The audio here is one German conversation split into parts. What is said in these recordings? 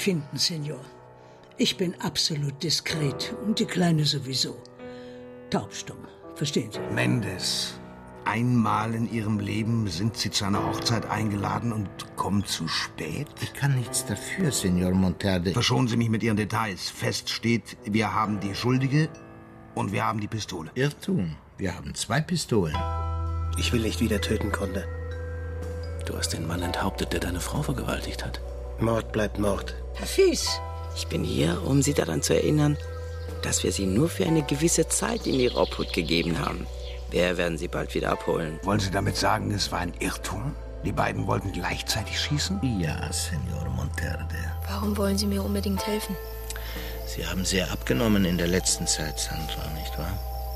finden, Senor. Ich bin absolut diskret und die Kleine sowieso. Taubstumm, verstehen Sie? Mendes, einmal in Ihrem Leben sind Sie zu einer Hochzeit eingeladen und kommen zu spät? Ich kann nichts dafür, Senor Monterde. Verschonen Sie mich mit Ihren Details. Fest steht, wir haben die Schuldige und wir haben die Pistole. Irrtum. Wir haben 2 Pistolen. Ich will nicht wieder töten, Conde. Du hast den Mann enthauptet, der deine Frau vergewaltigt hat. Mord bleibt Mord. Hafiz! Ich bin hier, um Sie daran zu erinnern, dass wir Sie nur für eine gewisse Zeit in Ihre Obhut gegeben haben. Wir werden Sie bald wieder abholen. Wollen Sie damit sagen, es war ein Irrtum? Die beiden wollten gleichzeitig schießen? Ja, Senor Monterde. Warum wollen Sie mir unbedingt helfen? Sie haben sehr abgenommen in der letzten Zeit, Sandra, nicht wahr?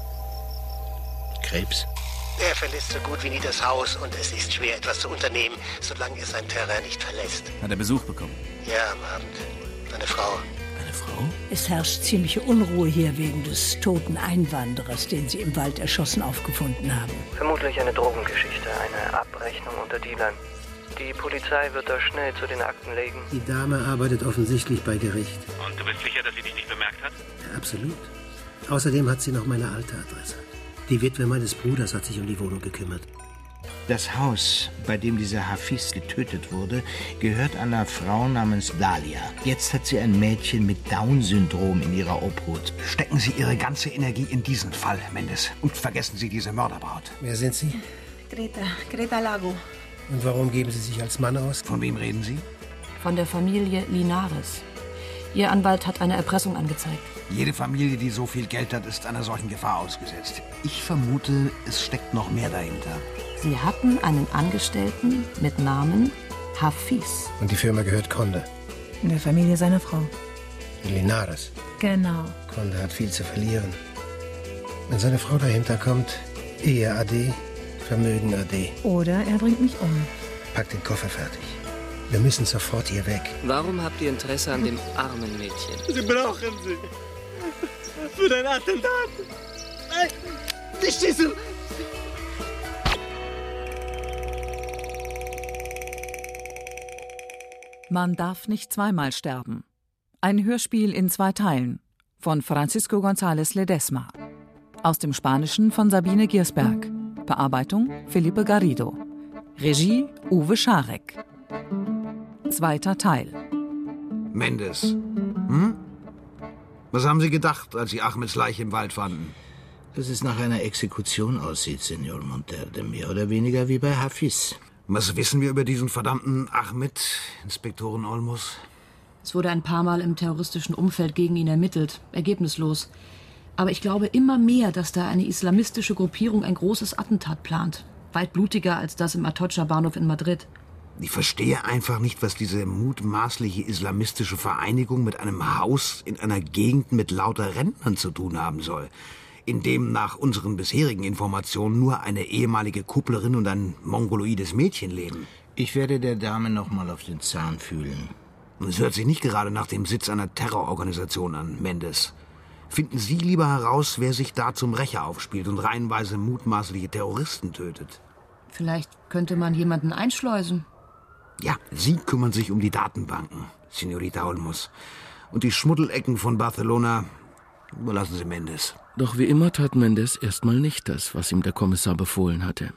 Krebs? Er verlässt so gut wie nie das Haus und es ist schwer, etwas zu unternehmen, solange er sein Terrain nicht verlässt. Hat er Besuch bekommen? Ja, am Abend. Eine Frau. Eine Frau? Es herrscht ziemliche Unruhe hier wegen des toten Einwanderers, den Sie im Wald erschossen aufgefunden haben. Vermutlich eine Drogengeschichte, eine Abrechnung unter Dealern. Die Polizei wird das schnell zu den Akten legen. Die Dame arbeitet offensichtlich bei Gericht. Und du bist sicher, dass sie dich nicht bemerkt hat? Ja, absolut. Außerdem hat sie noch meine alte Adresse. Die Witwe meines Bruders hat sich um die Wohnung gekümmert. Das Haus, bei dem dieser Hafiz getötet wurde, gehört einer Frau namens Dalia. Jetzt hat sie ein Mädchen mit Down-Syndrom in ihrer Obhut. Stecken Sie Ihre ganze Energie in diesen Fall, Mendes. Und vergessen Sie diese Mörderbraut. Wer sind Sie? Greta Lago. Und warum geben Sie sich als Mann aus? Von wem reden Sie? Von der Familie Linares. Ihr Anwalt hat eine Erpressung angezeigt. Jede Familie, die so viel Geld hat, ist einer solchen Gefahr ausgesetzt. Ich vermute, es steckt noch mehr dahinter. Sie hatten einen Angestellten mit Namen Hafiz. Und die Firma gehört Conde. In der Familie seiner Frau. Linares. Genau. Conde hat viel zu verlieren. Wenn seine Frau dahinter kommt, Ehe AD, Vermögen AD. Oder er bringt mich um. Pack den Koffer fertig. Wir müssen sofort hier weg. Warum habt ihr Interesse an dem armen Mädchen? Sie brauchen sie. Für dein Attentat. Nein, nicht schießen. Man darf nicht zweimal sterben. Ein Hörspiel in 2 Teilen von Francisco González Ledesma. Aus dem Spanischen von Sabine Giersberg. Bearbeitung Felipe Garrido. Regie Uwe Scharek. 2. Teil. Mendes. Was haben Sie gedacht, als Sie Ahmeds Leiche im Wald fanden? Dass es nach einer Exekution aussieht, Senor Monterde. Mehr oder weniger wie bei Hafiz. Was wissen wir über diesen verdammten Ahmed, Inspektorin Olmos? Es wurde ein paar Mal im terroristischen Umfeld gegen ihn ermittelt. Ergebnislos. Aber ich glaube immer mehr, dass da eine islamistische Gruppierung ein großes Attentat plant. Weit blutiger als das im Atocha-Bahnhof in Madrid. Ich verstehe einfach nicht, was diese mutmaßliche islamistische Vereinigung mit einem Haus in einer Gegend mit lauter Rentnern zu tun haben soll, in dem nach unseren bisherigen Informationen nur eine ehemalige Kupplerin und ein mongoloides Mädchen leben. Ich werde der Dame noch mal auf den Zahn fühlen. Es hört sich nicht gerade nach dem Sitz einer Terrororganisation an, Mendes. Finden Sie lieber heraus, wer sich da zum Rächer aufspielt und reihenweise mutmaßliche Terroristen tötet. Vielleicht könnte man jemanden einschleusen. Ja, Sie kümmern sich um die Datenbanken, Senorita Olmos. Und die Schmuddelecken von Barcelona überlassen Sie Mendes. Doch wie immer tat Mendes erstmal nicht das, was ihm der Kommissar befohlen hatte.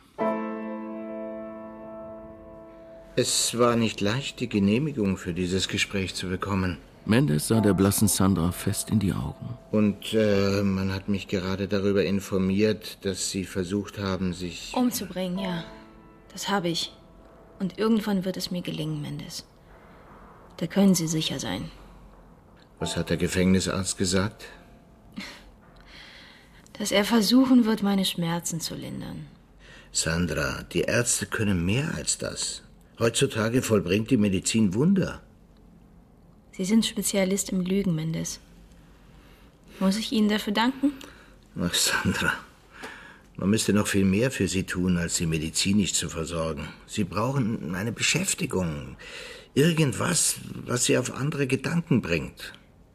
Es war nicht leicht, die Genehmigung für dieses Gespräch zu bekommen. Mendes sah der blassen Sandra fest in die Augen. Und man hat mich gerade darüber informiert, dass Sie versucht haben, sich... Umzubringen, ja. Das habe ich. Und irgendwann wird es mir gelingen, Mendes. Da können Sie sicher sein. Was hat der Gefängnisarzt gesagt? Dass er versuchen wird, meine Schmerzen zu lindern. Sandra, die Ärzte können mehr als das. Heutzutage vollbringt die Medizin Wunder. Sie sind Spezialist im Lügen, Mendes. Muss ich Ihnen dafür danken? Ach, Sandra, man müsste noch viel mehr für Sie tun, als Sie medizinisch zu versorgen. Sie brauchen eine Beschäftigung. Irgendwas, was Sie auf andere Gedanken bringt.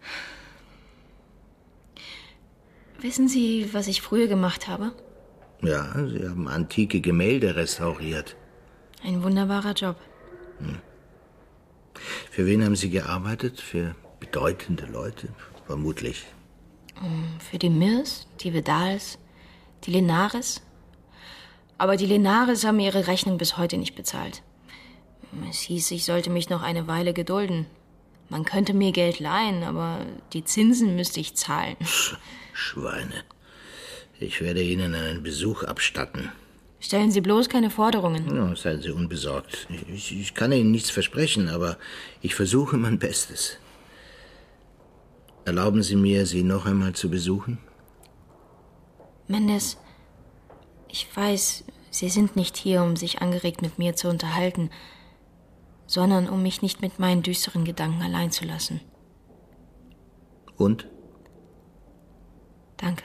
Wissen Sie, was ich früher gemacht habe? Ja, Sie haben antike Gemälde restauriert. Ein wunderbarer Job. Für wen haben Sie gearbeitet? Für bedeutende Leute, vermutlich. Für die Mirs, die Vidals, die Linares. Aber die Linares haben ihre Rechnung bis heute nicht bezahlt. Es hieß, ich sollte mich noch eine Weile gedulden. Man könnte mir Geld leihen, aber die Zinsen müsste ich zahlen. Schweine. Ich werde Ihnen einen Besuch abstatten. Stellen Sie bloß keine Forderungen. Ja, seien Sie unbesorgt. Ich kann Ihnen nichts versprechen, aber ich versuche mein Bestes. Erlauben Sie mir, Sie noch einmal zu besuchen? Mendes, ich weiß, Sie sind nicht hier, um sich angeregt mit mir zu unterhalten, sondern um mich nicht mit meinen düsteren Gedanken allein zu lassen. Und? Danke.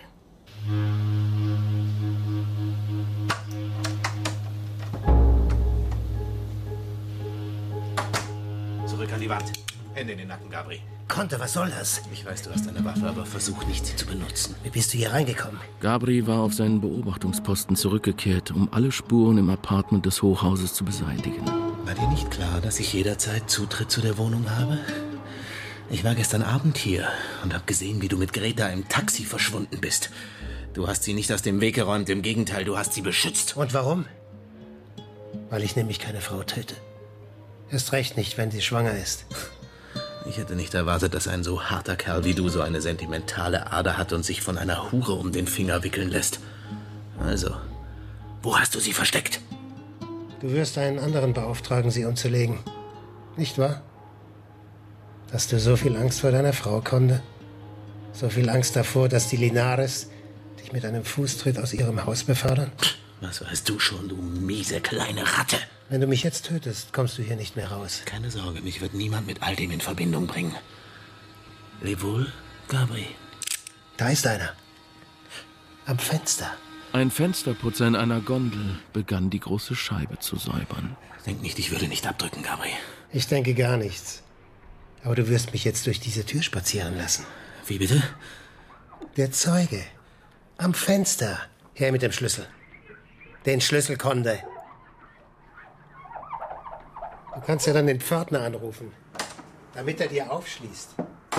Zurück an die Wand. Hände in den Nacken, Gabri. Conte, was soll das? Ich weiß, du hast eine Waffe, aber versuch nicht, sie zu benutzen. Wie bist du hier reingekommen? Gabri war auf seinen Beobachtungsposten zurückgekehrt, um alle Spuren im Apartment des Hochhauses zu beseitigen. War dir nicht klar, dass ich jederzeit Zutritt zu der Wohnung habe? Ich war gestern Abend hier und habe gesehen, wie du mit Greta im Taxi verschwunden bist. Du hast sie nicht aus dem Weg geräumt, im Gegenteil, du hast sie beschützt. Und warum? Weil ich nämlich keine Frau töte. Erst recht nicht, wenn sie schwanger ist. Ich hätte nicht erwartet, dass ein so harter Kerl wie du so eine sentimentale Ader hat und sich von einer Hure um den Finger wickeln lässt. Also, wo hast du sie versteckt? Du wirst einen anderen beauftragen, sie umzulegen. Nicht wahr? Hast du so viel Angst vor deiner Frau, Conde? So viel Angst davor, dass die Linares dich mit einem Fußtritt aus ihrem Haus befördern? Was weißt du schon, du miese kleine Ratte? Wenn du mich jetzt tötest, kommst du hier nicht mehr raus. Keine Sorge, mich wird niemand mit all dem in Verbindung bringen. Leb wohl, Gabri. Da ist einer. Am Fenster. Ein Fensterputzer in einer Gondel begann, die große Scheibe zu säubern. Denk nicht, ich würde nicht abdrücken, Gabri. Ich denke gar nichts. Aber du wirst mich jetzt durch diese Tür spazieren lassen. Wie bitte? Der Zeuge. Am Fenster. Her mit dem Schlüssel. Den Schlüssel, Conde. Du kannst ja dann den Pförtner anrufen, damit er dir aufschließt.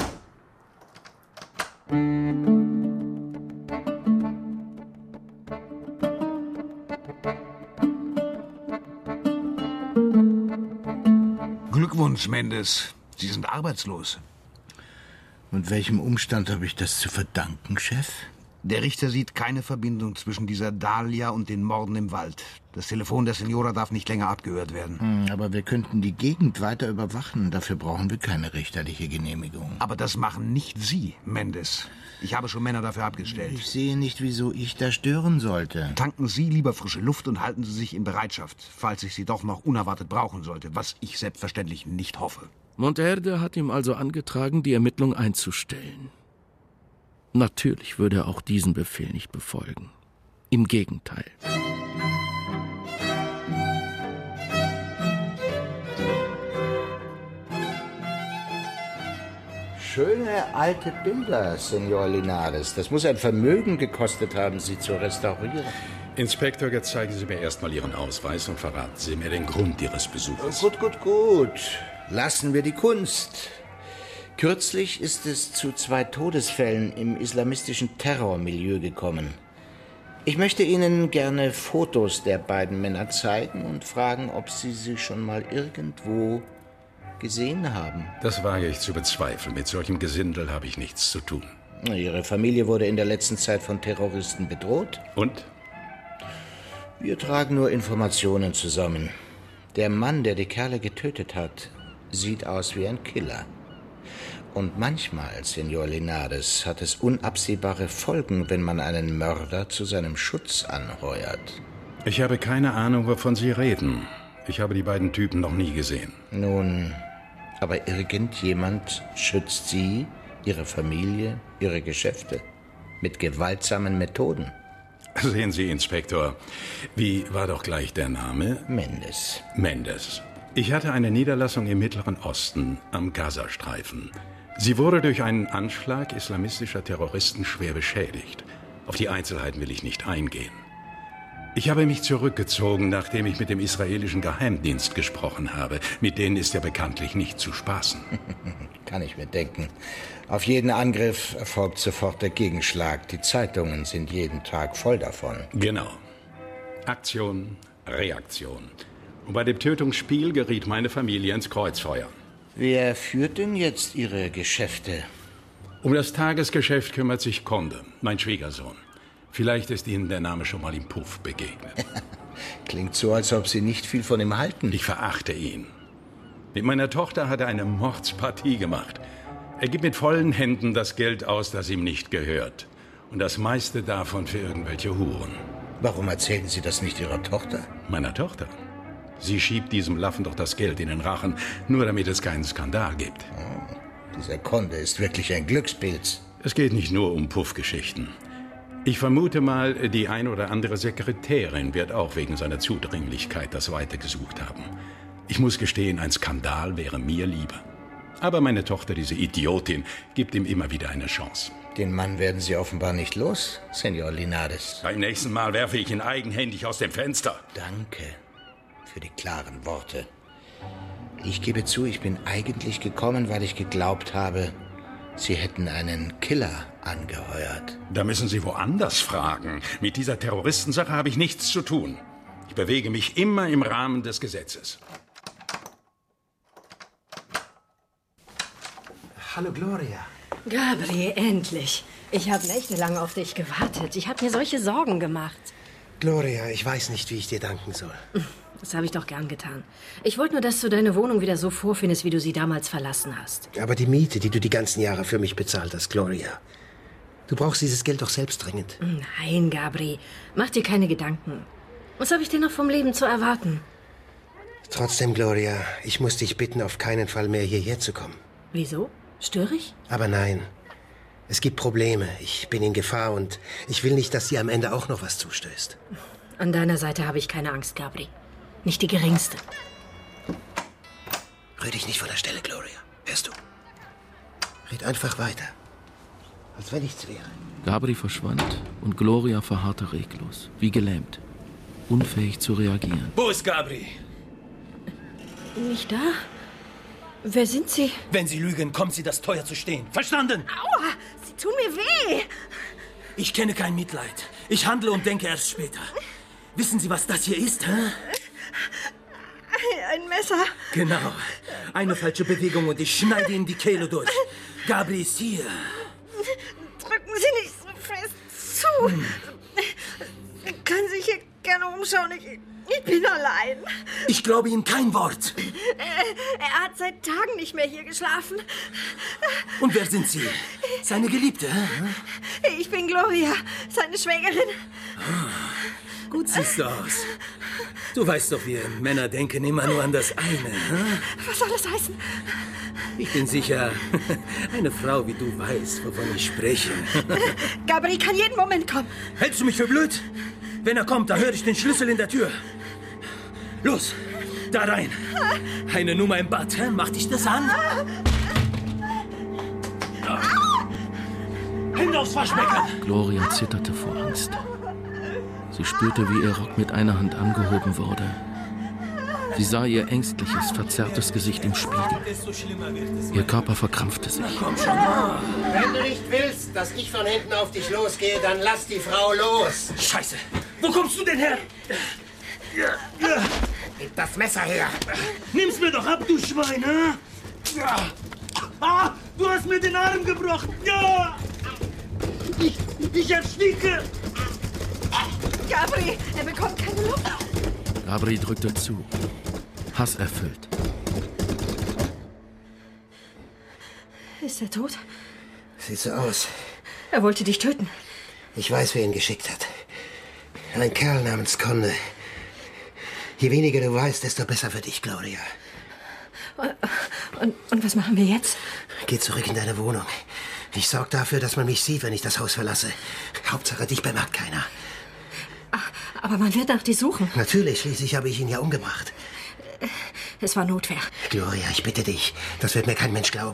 Glückwunsch, Mendes. Sie sind arbeitslos. Und welchem Umstand habe ich das zu verdanken, Chef? Der Richter sieht keine Verbindung zwischen dieser Dahlia und den Morden im Wald. Das Telefon der Senora darf nicht länger abgehört werden. Aber wir könnten die Gegend weiter überwachen. Dafür brauchen wir keine richterliche Genehmigung. Aber das machen nicht Sie, Mendes. Ich habe schon Männer dafür abgestellt. Ich sehe nicht, wieso ich da stören sollte. Tanken Sie lieber frische Luft und halten Sie sich in Bereitschaft, falls ich Sie doch noch unerwartet brauchen sollte, was ich selbstverständlich nicht hoffe. Monterde hat ihm also angetragen, die Ermittlung einzustellen. Natürlich würde er auch diesen Befehl nicht befolgen. Im Gegenteil. Schöne alte Bilder, Senor Linares. Das muss ein Vermögen gekostet haben, sie zu restaurieren. Inspektor, jetzt zeigen Sie mir erstmal Ihren Ausweis und verraten Sie mir den Grund Ihres Besuches. Gut. Lassen wir die Kunst. Kürzlich ist es zu 2 Todesfällen im islamistischen Terrormilieu gekommen. Ich möchte Ihnen gerne Fotos der beiden Männer zeigen und fragen, ob Sie sie schon mal irgendwo gesehen haben. Das wage ich zu bezweifeln. Mit solchem Gesindel habe ich nichts zu tun. Ihre Familie wurde in der letzten Zeit von Terroristen bedroht. Und? Wir tragen nur Informationen zusammen. Der Mann, der die Kerle getötet hat, sieht aus wie ein Killer. Und manchmal, Senor Linares, hat es unabsehbare Folgen, wenn man einen Mörder zu seinem Schutz anheuert. Ich habe keine Ahnung, wovon Sie reden. Ich habe die beiden Typen noch nie gesehen. Nun, aber irgendjemand schützt Sie, Ihre Familie, Ihre Geschäfte mit gewaltsamen Methoden. Sehen Sie, Inspektor, wie war doch gleich der Name? Mendes. Mendes. Ich hatte eine Niederlassung im Mittleren Osten, am Gazastreifen. Sie wurde durch einen Anschlag islamistischer Terroristen schwer beschädigt. Auf die Einzelheiten will ich nicht eingehen. Ich habe mich zurückgezogen, nachdem ich mit dem israelischen Geheimdienst gesprochen habe. Mit denen ist ja bekanntlich nicht zu spaßen. Kann ich mir denken. Auf jeden Angriff erfolgt sofort der Gegenschlag. Die Zeitungen sind jeden Tag voll davon. Genau. Aktion, Reaktion. Und bei dem Tötungsspiel geriet meine Familie ins Kreuzfeuer. Wer führt denn jetzt Ihre Geschäfte? Um das Tagesgeschäft kümmert sich Conde, mein Schwiegersohn. Vielleicht ist Ihnen der Name schon mal im Puff begegnet. Klingt so, als ob Sie nicht viel von ihm halten. Ich verachte ihn. Mit meiner Tochter hat er eine Mordspartie gemacht. Er gibt mit vollen Händen das Geld aus, das ihm nicht gehört. Und das meiste davon für irgendwelche Huren. Warum erzählen Sie das nicht Ihrer Tochter? Meiner Tochter? Sie schiebt diesem Laffen doch das Geld in den Rachen, nur damit es keinen Skandal gibt. Oh, dieser Conde ist wirklich ein Glückspilz. Es geht nicht nur um Puffgeschichten. Ich vermute mal, die ein oder andere Sekretärin wird auch wegen seiner Zudringlichkeit das Weite gesucht haben. Ich muss gestehen, ein Skandal wäre mir lieber. Aber meine Tochter, diese Idiotin, gibt ihm immer wieder eine Chance. Den Mann werden Sie offenbar nicht los, Senor Linares. Beim nächsten Mal werfe ich ihn eigenhändig aus dem Fenster. Danke für die klaren Worte. Ich gebe zu, ich bin eigentlich gekommen, weil ich geglaubt habe, Sie hätten einen Killer angeheuert. Da müssen Sie woanders fragen. Mit dieser Terroristensache habe ich nichts zu tun. Ich bewege mich immer im Rahmen des Gesetzes. Hallo, Gloria. Gabri, endlich. Ich habe nächtelang auf dich gewartet. Ich habe mir solche Sorgen gemacht. Gloria, ich weiß nicht, wie ich dir danken soll. Das habe ich doch gern getan. Ich wollte nur, dass du deine Wohnung wieder so vorfindest, wie du sie damals verlassen hast. Aber die Miete, die du die ganzen Jahre für mich bezahlt hast, Gloria. Du brauchst dieses Geld doch selbst dringend. Nein, Gabri. Mach dir keine Gedanken. Was habe ich denn noch vom Leben zu erwarten? Trotzdem, Gloria, ich muss dich bitten, auf keinen Fall mehr hierher zu kommen. Wieso? Störe ich? Aber nein. Es gibt Probleme. Ich bin in Gefahr und ich will nicht, dass dir am Ende auch noch was zustößt. An deiner Seite habe ich keine Angst, Gabri. Nicht die geringste. Rühr dich nicht von der Stelle, Gloria. Hörst du? Red einfach weiter. Als wenn nichts wäre. Gabri verschwand und Gloria verharrte reglos, wie gelähmt, unfähig zu reagieren. Wo ist Gabri? Nicht da? Wer sind Sie? Wenn Sie lügen, kommt Sie das teuer zu stehen. Verstanden? Aua, Sie tun mir weh. Ich kenne kein Mitleid. Ich handle und denke erst später. Wissen Sie, was das hier ist, hä? Ein Messer. Genau. Eine falsche Bewegung und ich schneide Ihnen die Kehle durch. Gabri ist hier. Drücken Sie nicht so fest zu. Sie können sich hier gerne umschauen. Ich bin allein. Ich glaube Ihnen kein Wort. Er hat seit Tagen nicht mehr hier geschlafen. Und wer sind Sie? Seine Geliebte, hä? Ich bin Gloria, seine Schwägerin. Gut siehst du aus. Du weißt doch, wir Männer denken immer nur an das eine. Hm? Was soll das heißen? Ich bin sicher, eine Frau wie du weißt, wovon ich spreche. Gabri kann jeden Moment kommen. Hältst du mich für blöd? Wenn er kommt, da höre ich den Schlüssel in der Tür. Los, da rein. Eine Nummer im Bad, hä? Macht dich das an? Hände aufs Waschbecken! Gloria zitterte vor Angst. Sie spürte, wie ihr Rock mit einer Hand angehoben wurde. Sie sah ihr ängstliches, verzerrtes Gesicht im Spiegel. Ihr Körper verkrampfte sich. Wenn du nicht willst, dass ich von hinten auf dich losgehe, dann lass die Frau los. Scheiße! Wo kommst du denn her? Gib das Messer her. Nimm's mir doch ab, du Schwein, hä? Ah, du hast mir den Arm gebrochen. Ja! Ich ersticke. Gabri, er bekommt keine Luft. Gabri drückte zu, hasserfüllt. Ist er tot? Sieht so aus. Er wollte dich töten. Ich weiß, wer ihn geschickt hat. Ein Kerl namens Conde. Je weniger du weißt, desto besser für dich, Gloria. Und was machen wir jetzt? Geh zurück in deine Wohnung. Ich sorge dafür, dass man mich sieht, wenn ich das Haus verlasse. Hauptsache, dich bemerkt keiner. Aber man wird nach dir suchen. Natürlich, schließlich habe ich ihn ja umgebracht. Es war Notwehr. Gloria, ich bitte dich. Das wird mir kein Mensch glauben.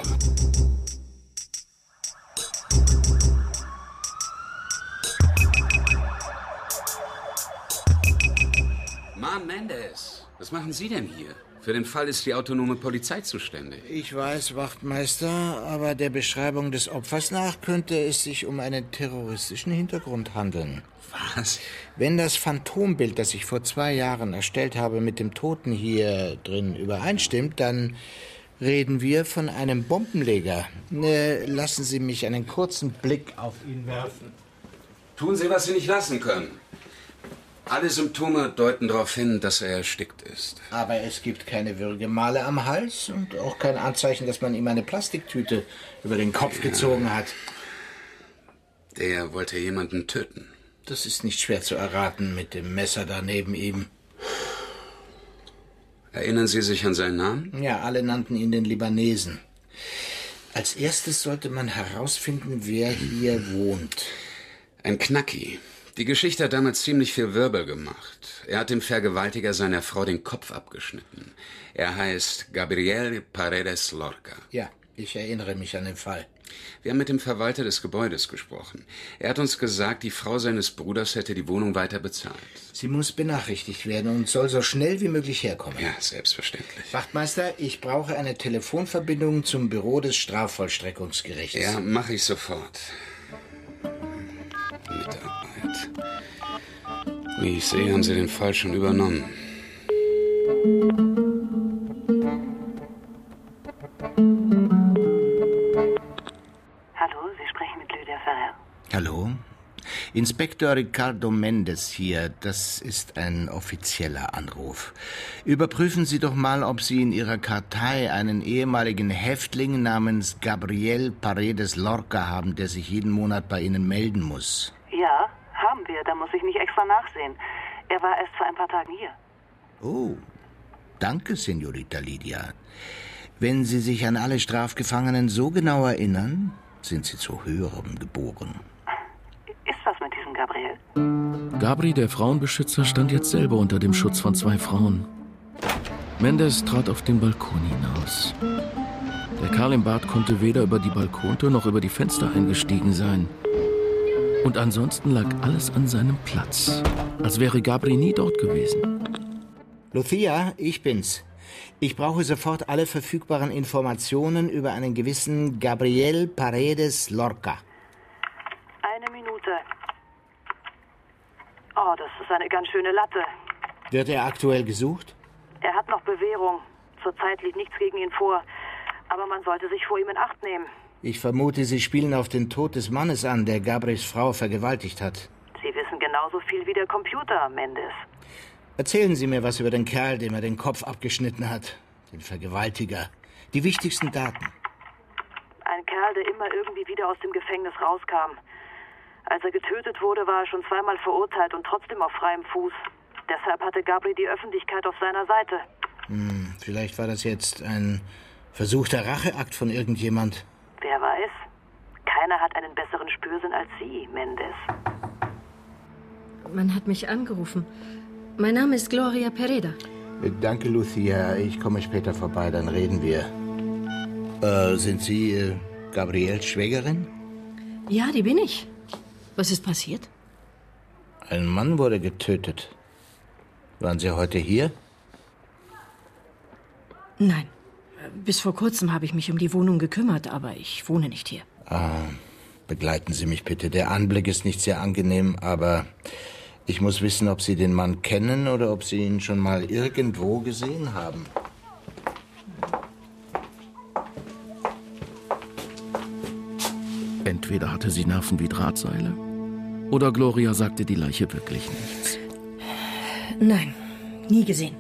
Mendes, was machen Sie denn hier? Für den Fall ist die autonome Polizei zuständig. Ich weiß, Wachtmeister, aber der Beschreibung des Opfers nach könnte es sich um einen terroristischen Hintergrund handeln. Was? Wenn das Phantombild, das ich vor 2 Jahren erstellt habe, mit dem Toten hier drin übereinstimmt, dann reden wir von einem Bombenleger. Lassen Sie mich einen kurzen Blick auf ihn werfen. Tun Sie, was Sie nicht lassen können. Alle Symptome deuten darauf hin, dass er erstickt ist. Aber es gibt keine Würgemale am Hals und auch kein Anzeichen, dass man ihm eine Plastiktüte über den Kopf gezogen hat. Der wollte jemanden töten. Das ist nicht schwer zu erraten mit dem Messer da neben ihm. Erinnern Sie sich an seinen Namen? Ja, alle nannten ihn den Libanesen. Als erstes sollte man herausfinden, wer hier wohnt. Ein Knacki. Die Geschichte hat damals ziemlich viel Wirbel gemacht. Er hat dem Vergewaltiger seiner Frau den Kopf abgeschnitten. Er heißt Gabriel Paredes Lorca. Ja, ich erinnere mich an den Fall. Wir haben mit dem Verwalter des Gebäudes gesprochen. Er hat uns gesagt, die Frau seines Bruders hätte die Wohnung weiter bezahlt. Sie muss benachrichtigt werden und soll so schnell wie möglich herkommen. Ja, selbstverständlich. Wachtmeister, ich brauche eine Telefonverbindung zum Büro des Strafvollstreckungsgerichts. Ja, mache ich sofort. Mitarbeit. Wie ich sehe, haben Sie den Fall schon übernommen. Hallo, Sie sprechen mit Lydia Ferrer. Hallo? Inspektor Ricardo Mendes hier. Das ist ein offizieller Anruf. Überprüfen Sie doch mal, ob Sie in Ihrer Kartei einen ehemaligen Häftling namens Gabriel Paredes Lorca haben, der sich jeden Monat bei Ihnen melden muss. Ja, haben wir. Da muss ich nicht extra nachsehen. Er war erst vor ein paar Tagen hier. Oh, danke, Senorita Lydia. Wenn Sie sich an alle Strafgefangenen so genau erinnern, sind Sie zu Höherem geboren. Ist was mit diesem Gabriel? Gabri, der Frauenbeschützer, stand jetzt selber unter dem Schutz von 2 Frauen. Mendes trat auf den Balkon hinaus. Der Kerl im Bart konnte weder über die Balkontür noch über die Fenster eingestiegen sein. Und ansonsten lag alles an seinem Platz, als wäre Gabri nie dort gewesen. Lucia, ich bin's. Ich brauche sofort alle verfügbaren Informationen über einen gewissen Gabriel Paredes Lorca. Eine Minute. Oh, das ist eine ganz schöne Latte. Wird er aktuell gesucht? Er hat noch Bewährung. Zurzeit liegt nichts gegen ihn vor. Aber man sollte sich vor ihm in Acht nehmen. Ich vermute, Sie spielen auf den Tod des Mannes an, der Gabris Frau vergewaltigt hat. Sie wissen genauso viel wie der Computer, Mendes. Erzählen Sie mir was über den Kerl, dem er den Kopf abgeschnitten hat. Den Vergewaltiger. Die wichtigsten Daten. Ein Kerl, der immer irgendwie wieder aus dem Gefängnis rauskam. Als er getötet wurde, war er schon 2-mal verurteilt und trotzdem auf freiem Fuß. Deshalb hatte Gabri die Öffentlichkeit auf seiner Seite. Vielleicht war das jetzt ein versuchter Racheakt von irgendjemand. Wer weiß. Keiner hat einen besseren Spürsinn als Sie, Mendes. Man hat mich angerufen. Mein Name ist Gloria Pereda. Danke, Lucia. Ich komme später vorbei, dann reden wir. Sind Sie Gabriels Schwägerin? Ja, die bin ich. Was ist passiert? Ein Mann wurde getötet. Waren Sie heute hier? Nein. Bis vor kurzem habe ich mich um die Wohnung gekümmert, aber ich wohne nicht hier. Begleiten Sie mich bitte. Der Anblick ist nicht sehr angenehm, aber ich muss wissen, ob Sie den Mann kennen oder ob Sie ihn schon mal irgendwo gesehen haben. Entweder hatte sie Nerven wie Drahtseile, oder Gloria sagte die Leiche wirklich nichts. Nein, nie gesehen.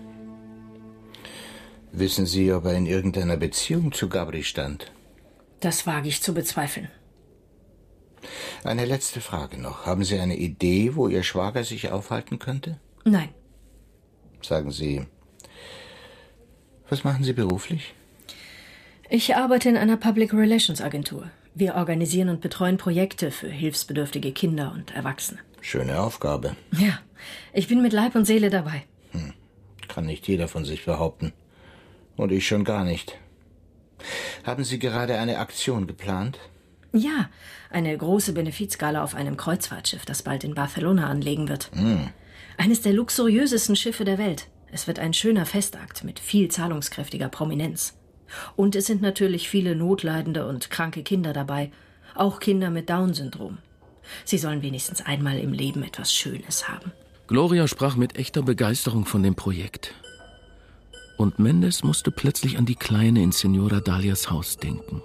Wissen Sie, ob er in irgendeiner Beziehung zu Gabri stand? Das wage ich zu bezweifeln. Eine letzte Frage noch. Haben Sie eine Idee, wo Ihr Schwager sich aufhalten könnte? Nein. Sagen Sie, was machen Sie beruflich? Ich arbeite in einer Public Relations Agentur. Wir organisieren und betreuen Projekte für hilfsbedürftige Kinder und Erwachsene. Schöne Aufgabe. Ja, ich bin mit Leib und Seele dabei. Kann nicht jeder von sich behaupten. Und ich schon gar nicht. Haben Sie gerade eine Aktion geplant? Ja, eine große Benefizgala auf einem Kreuzfahrtschiff, das bald in Barcelona anlegen wird. Eines der luxuriösesten Schiffe der Welt. Es wird ein schöner Festakt mit viel zahlungskräftiger Prominenz. Und es sind natürlich viele notleidende und kranke Kinder dabei, auch Kinder mit Down-Syndrom. Sie sollen wenigstens einmal im Leben etwas Schönes haben. Gloria sprach mit echter Begeisterung von dem Projekt. Und Mendes musste plötzlich an die Kleine in Signora Dalias Haus denken.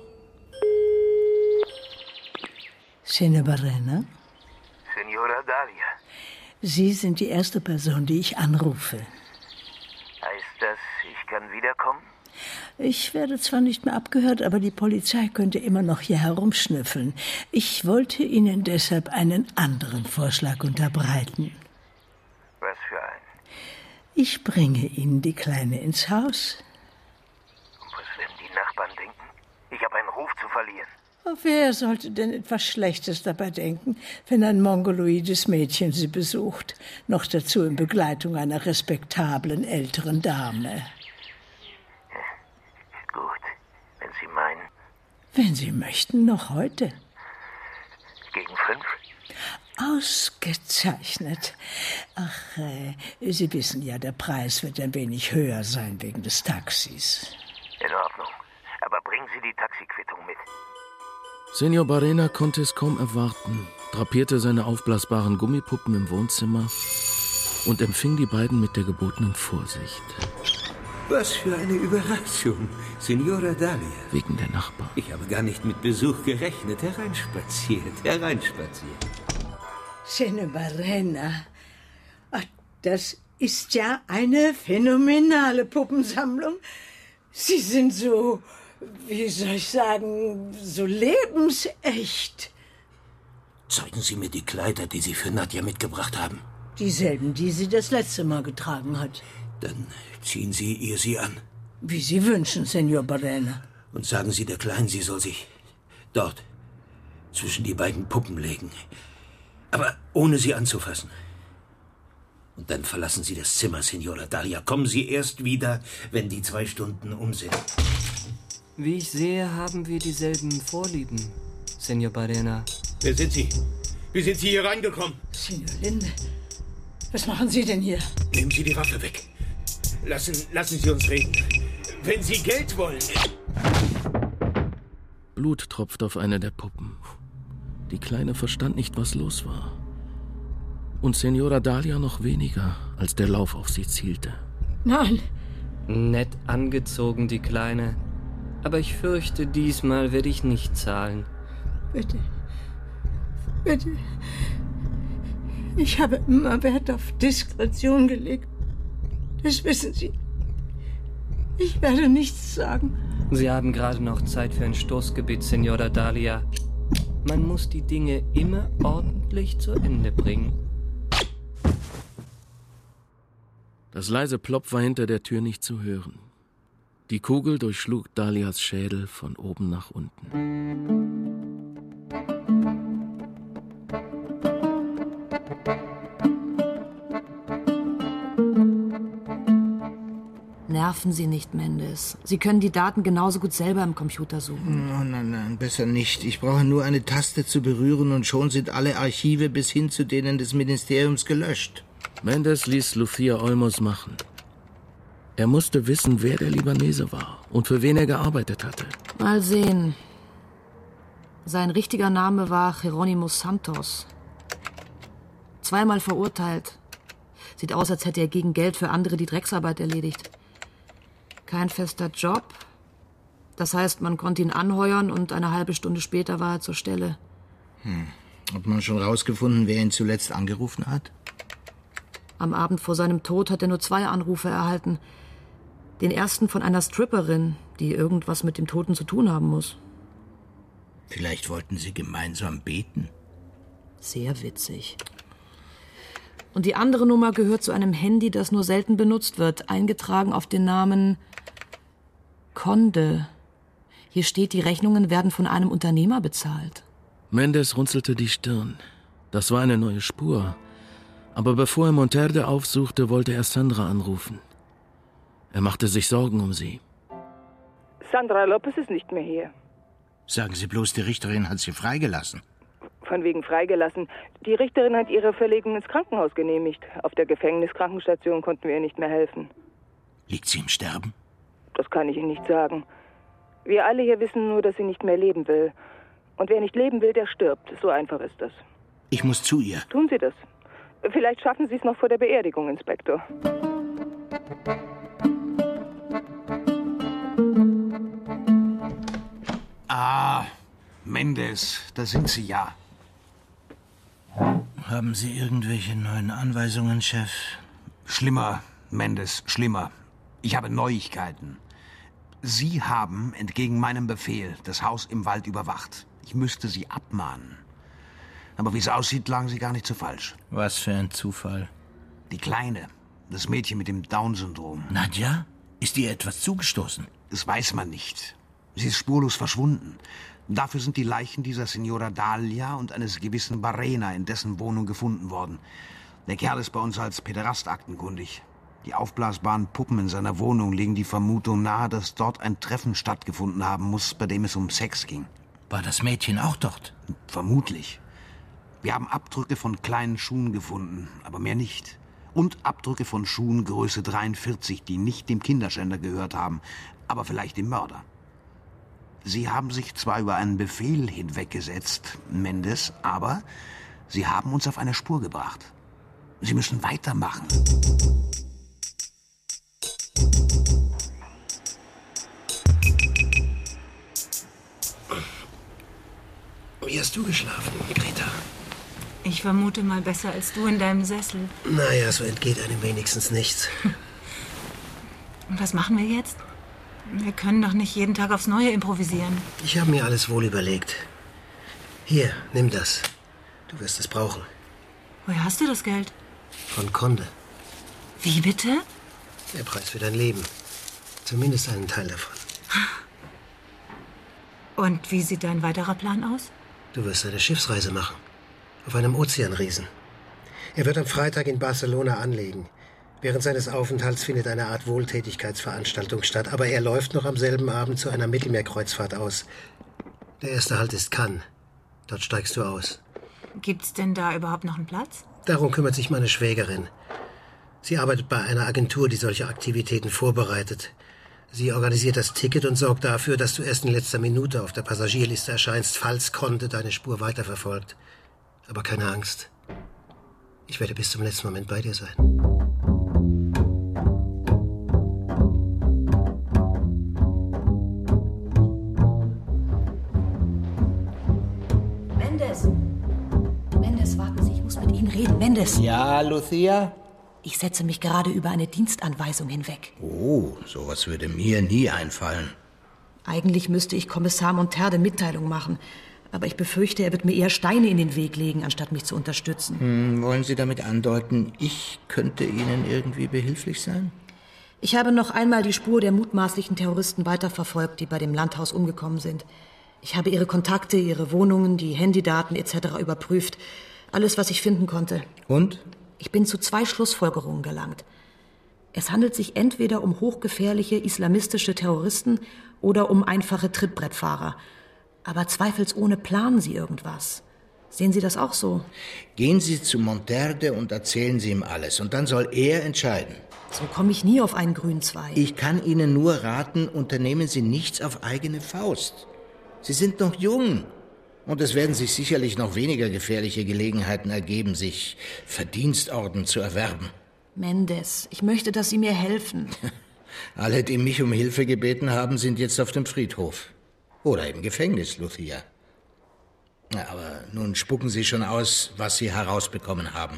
Signora Barrena? Signora Dalia. Sie sind die erste Person, die ich anrufe. Heißt das, ich kann wiederkommen? Ich werde zwar nicht mehr abgehört, aber die Polizei könnte immer noch hier herumschnüffeln. Ich wollte Ihnen deshalb einen anderen Vorschlag unterbreiten. Was für einen? Ich bringe Ihnen die Kleine ins Haus. Und was werden die Nachbarn denken? Ich habe einen Ruf zu verlieren. Wer sollte denn etwas Schlechtes dabei denken, wenn ein mongoloides Mädchen sie besucht? Noch dazu in Begleitung einer respektablen älteren Dame. Gut, wenn Sie meinen. Wenn Sie möchten, noch heute. Gegen 5? Ausgezeichnet. Ach, Sie wissen ja, der Preis wird ein wenig höher sein wegen des Taxis. In Ordnung. Aber bringen Sie die Taxiquittung mit. Senor Barrena konnte es kaum erwarten, drapierte seine aufblasbaren Gummipuppen im Wohnzimmer und empfing die beiden mit der gebotenen Vorsicht. Was für eine Überraschung, Signora Dalia. Wegen der Nachbarn. Ich habe gar nicht mit Besuch gerechnet. Hereinspaziert. Senor Barrena, ach, das ist ja eine phänomenale Puppensammlung. Sie sind so, wie soll ich sagen, so lebensecht. Zeigen Sie mir die Kleider, die Sie für Nadja mitgebracht haben. Dieselben, die sie das letzte Mal getragen hat. Dann ziehen Sie ihr sie an. Wie Sie wünschen, Senor Barrena. Und sagen Sie der Kleinen, sie soll sich dort zwischen die beiden Puppen legen. Aber ohne sie anzufassen. Und dann verlassen Sie das Zimmer, Signora Dalia. Kommen Sie erst wieder, wenn die 2 Stunden um sind. Wie ich sehe, haben wir dieselben Vorlieben, Senor Barrena. Wer sind Sie? Wie sind Sie hier reingekommen? Senor Linde, was machen Sie denn hier? Nehmen Sie die Waffe weg. Lassen Sie uns reden. Wenn Sie Geld wollen. Blut tropft auf eine der Puppen. Die Kleine verstand nicht, was los war. Und Senora Dalia noch weniger, als der Lauf auf sie zielte. Nein! Nett angezogen, die Kleine. Aber ich fürchte, diesmal werde ich nicht zahlen. Bitte. Bitte. Ich habe immer Wert auf Diskretion gelegt. Das wissen Sie. Ich werde nichts sagen. Sie haben gerade noch Zeit für ein Stoßgebet, Signora Dalia. Man muss die Dinge immer ordentlich zu Ende bringen. Das leise Plopp war hinter der Tür nicht zu hören. Die Kugel durchschlug Dalias Schädel von oben nach unten. Nerven Sie nicht, Mendes. Sie können die Daten genauso gut selber im Computer suchen. Oh, nein, besser nicht. Ich brauche nur eine Taste zu berühren und schon sind alle Archive bis hin zu denen des Ministeriums gelöscht. Mendes ließ Lucia Olmos machen. Er musste wissen, wer der Libanese war und für wen er gearbeitet hatte. Mal sehen. Sein richtiger Name war Jerónimo Santos. 2-mal verurteilt. Sieht aus, als hätte er gegen Geld für andere die Drecksarbeit erledigt. Kein fester Job. Das heißt, man konnte ihn anheuern und eine halbe Stunde später war er zur Stelle. Hat man schon rausgefunden, wer ihn zuletzt angerufen hat? Am Abend vor seinem Tod hat er nur 2 Anrufe erhalten. Den ersten von einer Stripperin, die irgendwas mit dem Toten zu tun haben muss. Vielleicht wollten sie gemeinsam beten. Sehr witzig. Und die andere Nummer gehört zu einem Handy, das nur selten benutzt wird, eingetragen auf den Namen Conde. Hier steht, die Rechnungen werden von einem Unternehmer bezahlt. Mendes runzelte die Stirn. Das war eine neue Spur. Aber bevor er Monterde aufsuchte, wollte er Sandra anrufen. Er machte sich Sorgen um sie. Sandra Lopez ist nicht mehr hier. Sagen Sie bloß, die Richterin hat sie freigelassen. Von wegen freigelassen. Die Richterin hat ihre Verlegung ins Krankenhaus genehmigt. Auf der Gefängniskrankenstation konnten wir ihr nicht mehr helfen. Liegt sie im Sterben? Das kann ich Ihnen nicht sagen. Wir alle hier wissen nur, dass sie nicht mehr leben will. Und wer nicht leben will, der stirbt. So einfach ist das. Ich muss zu ihr. Tun Sie das. Vielleicht schaffen Sie es noch vor der Beerdigung, Inspektor. Ah, Mendes, da sind Sie ja. Haben Sie irgendwelche neuen Anweisungen, Chef? Schlimmer, Mendes, schlimmer. Ich habe Neuigkeiten. Sie haben, entgegen meinem Befehl, das Haus im Wald überwacht. Ich müsste Sie abmahnen. Aber wie es aussieht, lagen Sie gar nicht so falsch. Was für ein Zufall. Die Kleine, das Mädchen mit dem Down-Syndrom. Nadja? Ist ihr etwas zugestoßen? Das weiß man nicht. Sie ist spurlos verschwunden. Dafür sind die Leichen dieser Signora Dalia und eines gewissen Barrena in dessen Wohnung gefunden worden. Der Kerl ist bei uns als Päderast aktenkundig. Die aufblasbaren Puppen in seiner Wohnung legen die Vermutung nahe, dass dort ein Treffen stattgefunden haben muss, bei dem es um Sex ging. War das Mädchen auch dort? Vermutlich. Wir haben Abdrücke von kleinen Schuhen gefunden, aber mehr nicht. Und Abdrücke von Schuhen Größe 43, die nicht dem Kinderschänder gehört haben, aber vielleicht dem Mörder. Sie haben sich zwar über einen Befehl hinweggesetzt, Mendes, aber Sie haben uns auf eine Spur gebracht. Sie müssen weitermachen. Wie hast du geschlafen, Greta? Ich vermute mal besser als du in deinem Sessel. Naja, so entgeht einem wenigstens nichts. Und was machen wir jetzt? Wir können doch nicht jeden Tag aufs Neue improvisieren. Ich habe mir alles wohl überlegt. Hier, nimm das. Du wirst es brauchen. Woher hast du das Geld? Von Conde. Wie bitte? Der Preis für dein Leben. Zumindest einen Teil davon. Und wie sieht dein weiterer Plan aus? Du wirst eine Schiffsreise machen. Auf einem Ozeanriesen. Er wird am Freitag in Barcelona anlegen. Während seines Aufenthalts findet eine Art Wohltätigkeitsveranstaltung statt, aber er läuft noch am selben Abend zu einer Mittelmeerkreuzfahrt aus. Der erste Halt ist Cannes. Dort steigst du aus. Gibt's denn da überhaupt noch einen Platz? Darum kümmert sich meine Schwägerin. Sie arbeitet bei einer Agentur, die solche Aktivitäten vorbereitet. Sie organisiert das Ticket und sorgt dafür, dass du erst in letzter Minute auf der Passagierliste erscheinst, falls Conde deine Spur weiterverfolgt. Aber keine Angst. Ich werde bis zum letzten Moment bei dir sein. Mendes, warten Sie, ich muss mit Ihnen reden. Mendes. Ja, Lucia? Ich setze mich gerade über eine Dienstanweisung hinweg. Oh, sowas würde mir nie einfallen. Eigentlich müsste ich Kommissar Monterde Mitteilung machen. Aber ich befürchte, er wird mir eher Steine in den Weg legen, anstatt mich zu unterstützen. Wollen Sie damit andeuten, ich könnte Ihnen irgendwie behilflich sein? Ich habe noch einmal die Spur der mutmaßlichen Terroristen weiterverfolgt, die bei dem Landhaus umgekommen sind. Ich habe ihre Kontakte, ihre Wohnungen, die Handydaten etc. überprüft. Alles, was ich finden konnte. Und? Ich bin zu 2 Schlussfolgerungen gelangt. Es handelt sich entweder um hochgefährliche islamistische Terroristen oder um einfache Trittbrettfahrer. Aber zweifelsohne planen sie irgendwas. Sehen Sie das auch so? Gehen Sie zu Monterde und erzählen Sie ihm alles. Und dann soll er entscheiden. So komme ich nie auf einen grünen Zweig. Ich kann Ihnen nur raten, unternehmen Sie nichts auf eigene Faust. Sie sind noch jung. Und es werden sich sicherlich noch weniger gefährliche Gelegenheiten ergeben, sich Verdienstorden zu erwerben. Mendes, ich möchte, dass Sie mir helfen. Alle, die mich um Hilfe gebeten haben, sind jetzt auf dem Friedhof. Oder im Gefängnis, Lucia. Aber nun spucken Sie schon aus, was Sie herausbekommen haben.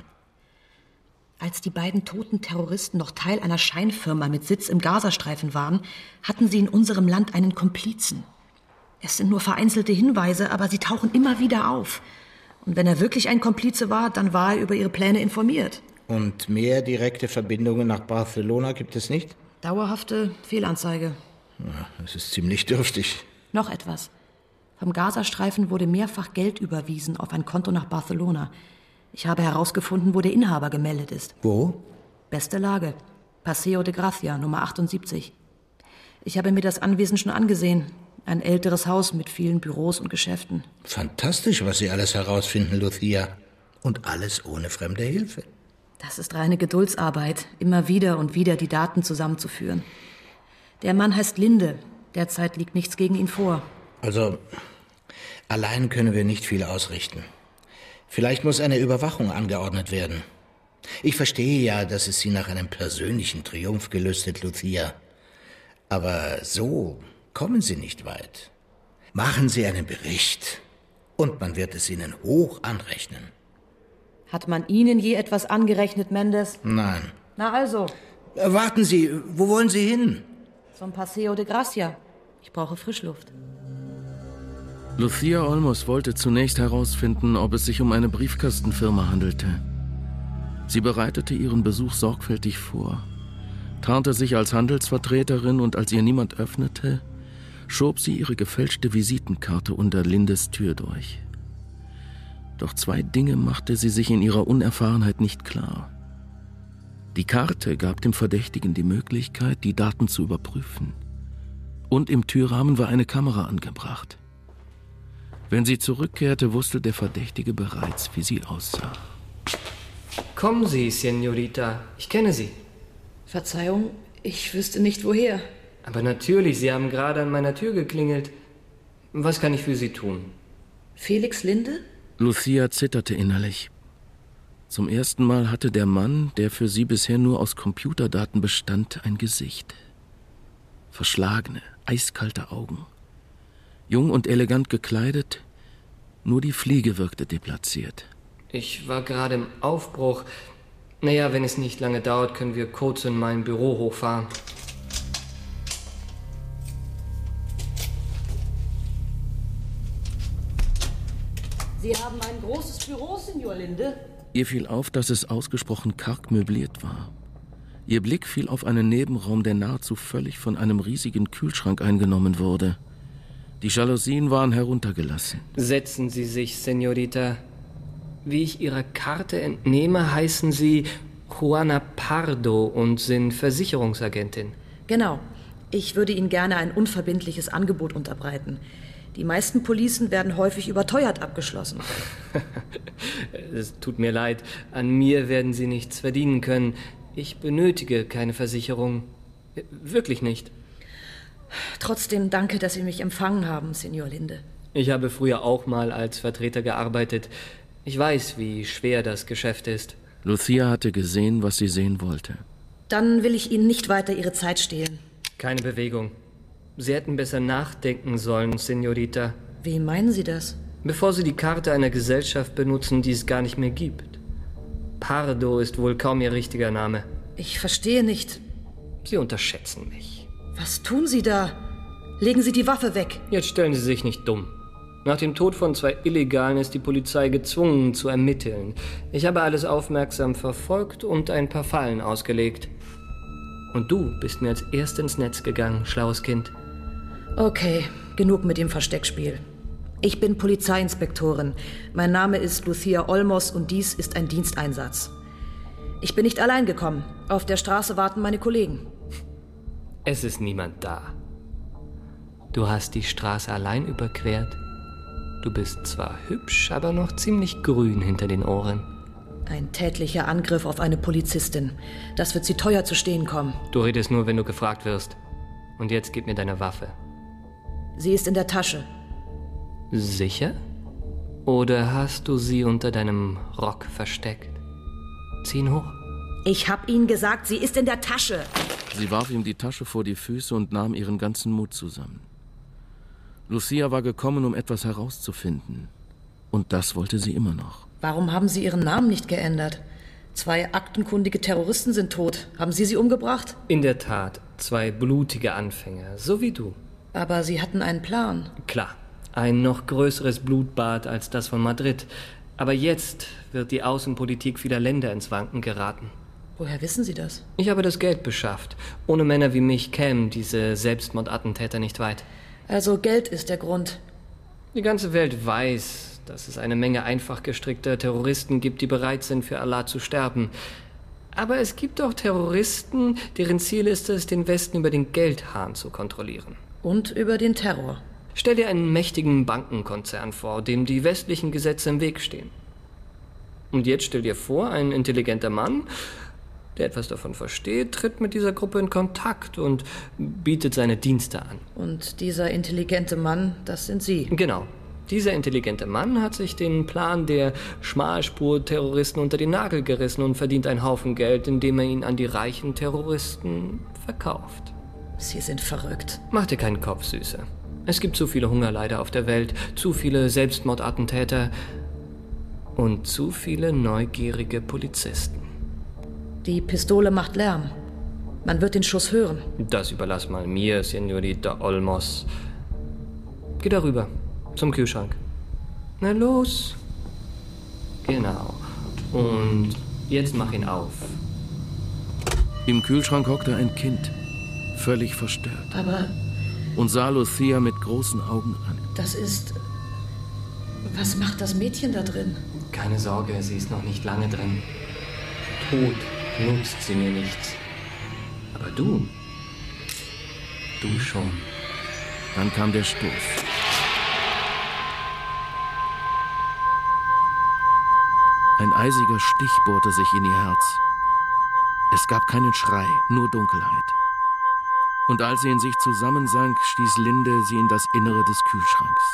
Als die beiden toten Terroristen noch Teil einer Scheinfirma mit Sitz im Gazastreifen waren, hatten sie in unserem Land einen Komplizen. Es sind nur vereinzelte Hinweise, aber sie tauchen immer wieder auf. Und wenn er wirklich ein Komplize war, dann war er über ihre Pläne informiert. Und mehr direkte Verbindungen nach Barcelona gibt es nicht? Dauerhafte Fehlanzeige. Ja, das ist ziemlich dürftig. Noch etwas. Vom Gazastreifen wurde mehrfach Geld überwiesen auf ein Konto nach Barcelona. Ich habe herausgefunden, wo der Inhaber gemeldet ist. Wo? Beste Lage. Paseo de Gracia, Nummer 78. Ich habe mir das Anwesen schon angesehen. Ein älteres Haus mit vielen Büros und Geschäften. Fantastisch, was Sie alles herausfinden, Lucia. Und alles ohne fremde Hilfe. Das ist reine Geduldsarbeit, immer wieder und wieder die Daten zusammenzuführen. Der Mann heißt Linde. Derzeit liegt nichts gegen ihn vor. Also, allein können wir nicht viel ausrichten. Vielleicht muss eine Überwachung angeordnet werden. Ich verstehe ja, dass es Sie nach einem persönlichen Triumph gelüstet, Lucia. Aber so kommen Sie nicht weit. Machen Sie einen Bericht und man wird es Ihnen hoch anrechnen. Hat man Ihnen je etwas angerechnet, Mendes? Nein. Na also. Warten Sie, wo wollen Sie hin? Zum Paseo de Gracia. Ich brauche Frischluft. Lucia Olmos wollte zunächst herausfinden, ob es sich um eine Briefkastenfirma handelte. Sie bereitete ihren Besuch sorgfältig vor, tarnte sich als Handelsvertreterin und als ihr niemand öffnete, schob sie ihre gefälschte Visitenkarte unter Lindes Tür durch. Doch 2 Dinge machte sie sich in ihrer Unerfahrenheit nicht klar. Die Karte gab dem Verdächtigen die Möglichkeit, die Daten zu überprüfen. Und im Türrahmen war eine Kamera angebracht. Wenn sie zurückkehrte, wusste der Verdächtige bereits, wie sie aussah. Kommen Sie, Senorita. Ich kenne Sie. Verzeihung, ich wüsste nicht, woher. Aber natürlich, Sie haben gerade an meiner Tür geklingelt. Was kann ich für Sie tun? Felix Linde? Lucia zitterte innerlich. Zum ersten Mal hatte der Mann, der für sie bisher nur aus Computerdaten bestand, ein Gesicht. Verschlagene, eiskalte Augen. Jung und elegant gekleidet, nur die Fliege wirkte deplatziert. Ich war gerade im Aufbruch. Naja, wenn es nicht lange dauert, können wir kurz in mein Büro hochfahren. Sie haben ein großes Büro, Signor Linde. Ihr fiel auf, dass es ausgesprochen karg möbliert war. Ihr Blick fiel auf einen Nebenraum, der nahezu völlig von einem riesigen Kühlschrank eingenommen wurde. Die Jalousien waren heruntergelassen. Setzen Sie sich, Senorita. Wie ich Ihrer Karte entnehme, heißen Sie Juana Pardo und sind Versicherungsagentin. Genau. Ich würde Ihnen gerne ein unverbindliches Angebot unterbreiten. Die meisten Policen werden häufig überteuert abgeschlossen. Es tut mir leid. An mir werden Sie nichts verdienen können. Ich benötige keine Versicherung. Wirklich nicht. Trotzdem danke, dass Sie mich empfangen haben, Signor Linde. Ich habe früher auch mal als Vertreter gearbeitet. Ich weiß, wie schwer das Geschäft ist. Lucia hatte gesehen, was sie sehen wollte. Dann will ich Ihnen nicht weiter Ihre Zeit stehlen. Keine Bewegung. Sie hätten besser nachdenken sollen, Senorita. Wie meinen Sie das? Bevor Sie die Karte einer Gesellschaft benutzen, die es gar nicht mehr gibt. Pardo ist wohl kaum Ihr richtiger Name. Ich verstehe nicht. Sie unterschätzen mich. Was tun Sie da? Legen Sie die Waffe weg. Jetzt stellen Sie sich nicht dumm. Nach dem Tod von 2 Illegalen ist die Polizei gezwungen zu ermitteln. Ich habe alles aufmerksam verfolgt und ein paar Fallen ausgelegt. Und du bist mir als Erst ins Netz gegangen, schlaues Kind. Okay, genug mit dem Versteckspiel. Ich bin Polizeiinspektorin. Mein Name ist Lucia Olmos und dies ist ein Diensteinsatz. Ich bin nicht allein gekommen. Auf der Straße warten meine Kollegen. Es ist niemand da. Du hast die Straße allein überquert. Du bist zwar hübsch, aber noch ziemlich grün hinter den Ohren. Ein tätlicher Angriff auf eine Polizistin. Das wird sie teuer zu stehen kommen. Du redest nur, wenn du gefragt wirst. Und jetzt gib mir deine Waffe. Sie ist in der Tasche. Sicher? Oder hast du sie unter deinem Rock versteckt? Zieh ihn hoch. Ich hab Ihnen gesagt, sie ist in der Tasche. Sie warf ihm die Tasche vor die Füße und nahm ihren ganzen Mut zusammen. Lucia war gekommen, um etwas herauszufinden. Und das wollte sie immer noch. Warum haben Sie Ihren Namen nicht geändert? 2 aktenkundige Terroristen sind tot. Haben Sie sie umgebracht? In der Tat, 2 blutige Anfänger, so wie du. Aber Sie hatten einen Plan. Klar, ein noch größeres Blutbad als das von Madrid. Aber jetzt wird die Außenpolitik vieler Länder ins Wanken geraten. Woher wissen Sie das? Ich habe das Geld beschafft. Ohne Männer wie mich kämen diese Selbstmordattentäter nicht weit. Also Geld ist der Grund. Die ganze Welt weiß, dass es eine Menge einfach gestrickter Terroristen gibt, die bereit sind, für Allah zu sterben. Aber es gibt auch Terroristen, deren Ziel ist es, den Westen über den Geldhahn zu kontrollieren. Und über den Terror. Stell dir einen mächtigen Bankenkonzern vor, dem die westlichen Gesetze im Weg stehen. Und jetzt stell dir vor, ein intelligenter Mann, der etwas davon versteht, tritt mit dieser Gruppe in Kontakt und bietet seine Dienste an. Und dieser intelligente Mann, das sind Sie? Genau. Dieser intelligente Mann hat sich den Plan der Schmalspur-Terroristen unter den Nagel gerissen und verdient einen Haufen Geld, indem er ihn an die reichen Terroristen verkauft. Sie sind verrückt. Mach dir keinen Kopf, Süße. Es gibt zu viele Hungerleider auf der Welt, zu viele Selbstmordattentäter und zu viele neugierige Polizisten. Die Pistole macht Lärm. Man wird den Schuss hören. Das überlass mal mir, Señorita Olmos. Geh darüber, zum Kühlschrank. Na los. Genau. Und jetzt mach ihn auf. Im Kühlschrank hockte ein Kind, völlig verstört. Aber... Und sah Lucia mit großen Augen an. Das ist... Was macht das Mädchen da drin? Keine Sorge, sie ist noch nicht lange drin. Tot nutzt sie mir nichts. Aber du schon. Dann kam der Stoß. Ein eisiger Stich bohrte sich in ihr Herz. Es gab keinen Schrei, nur Dunkelheit. Und als sie in sich zusammensank, stieß Linde sie in das Innere des Kühlschranks.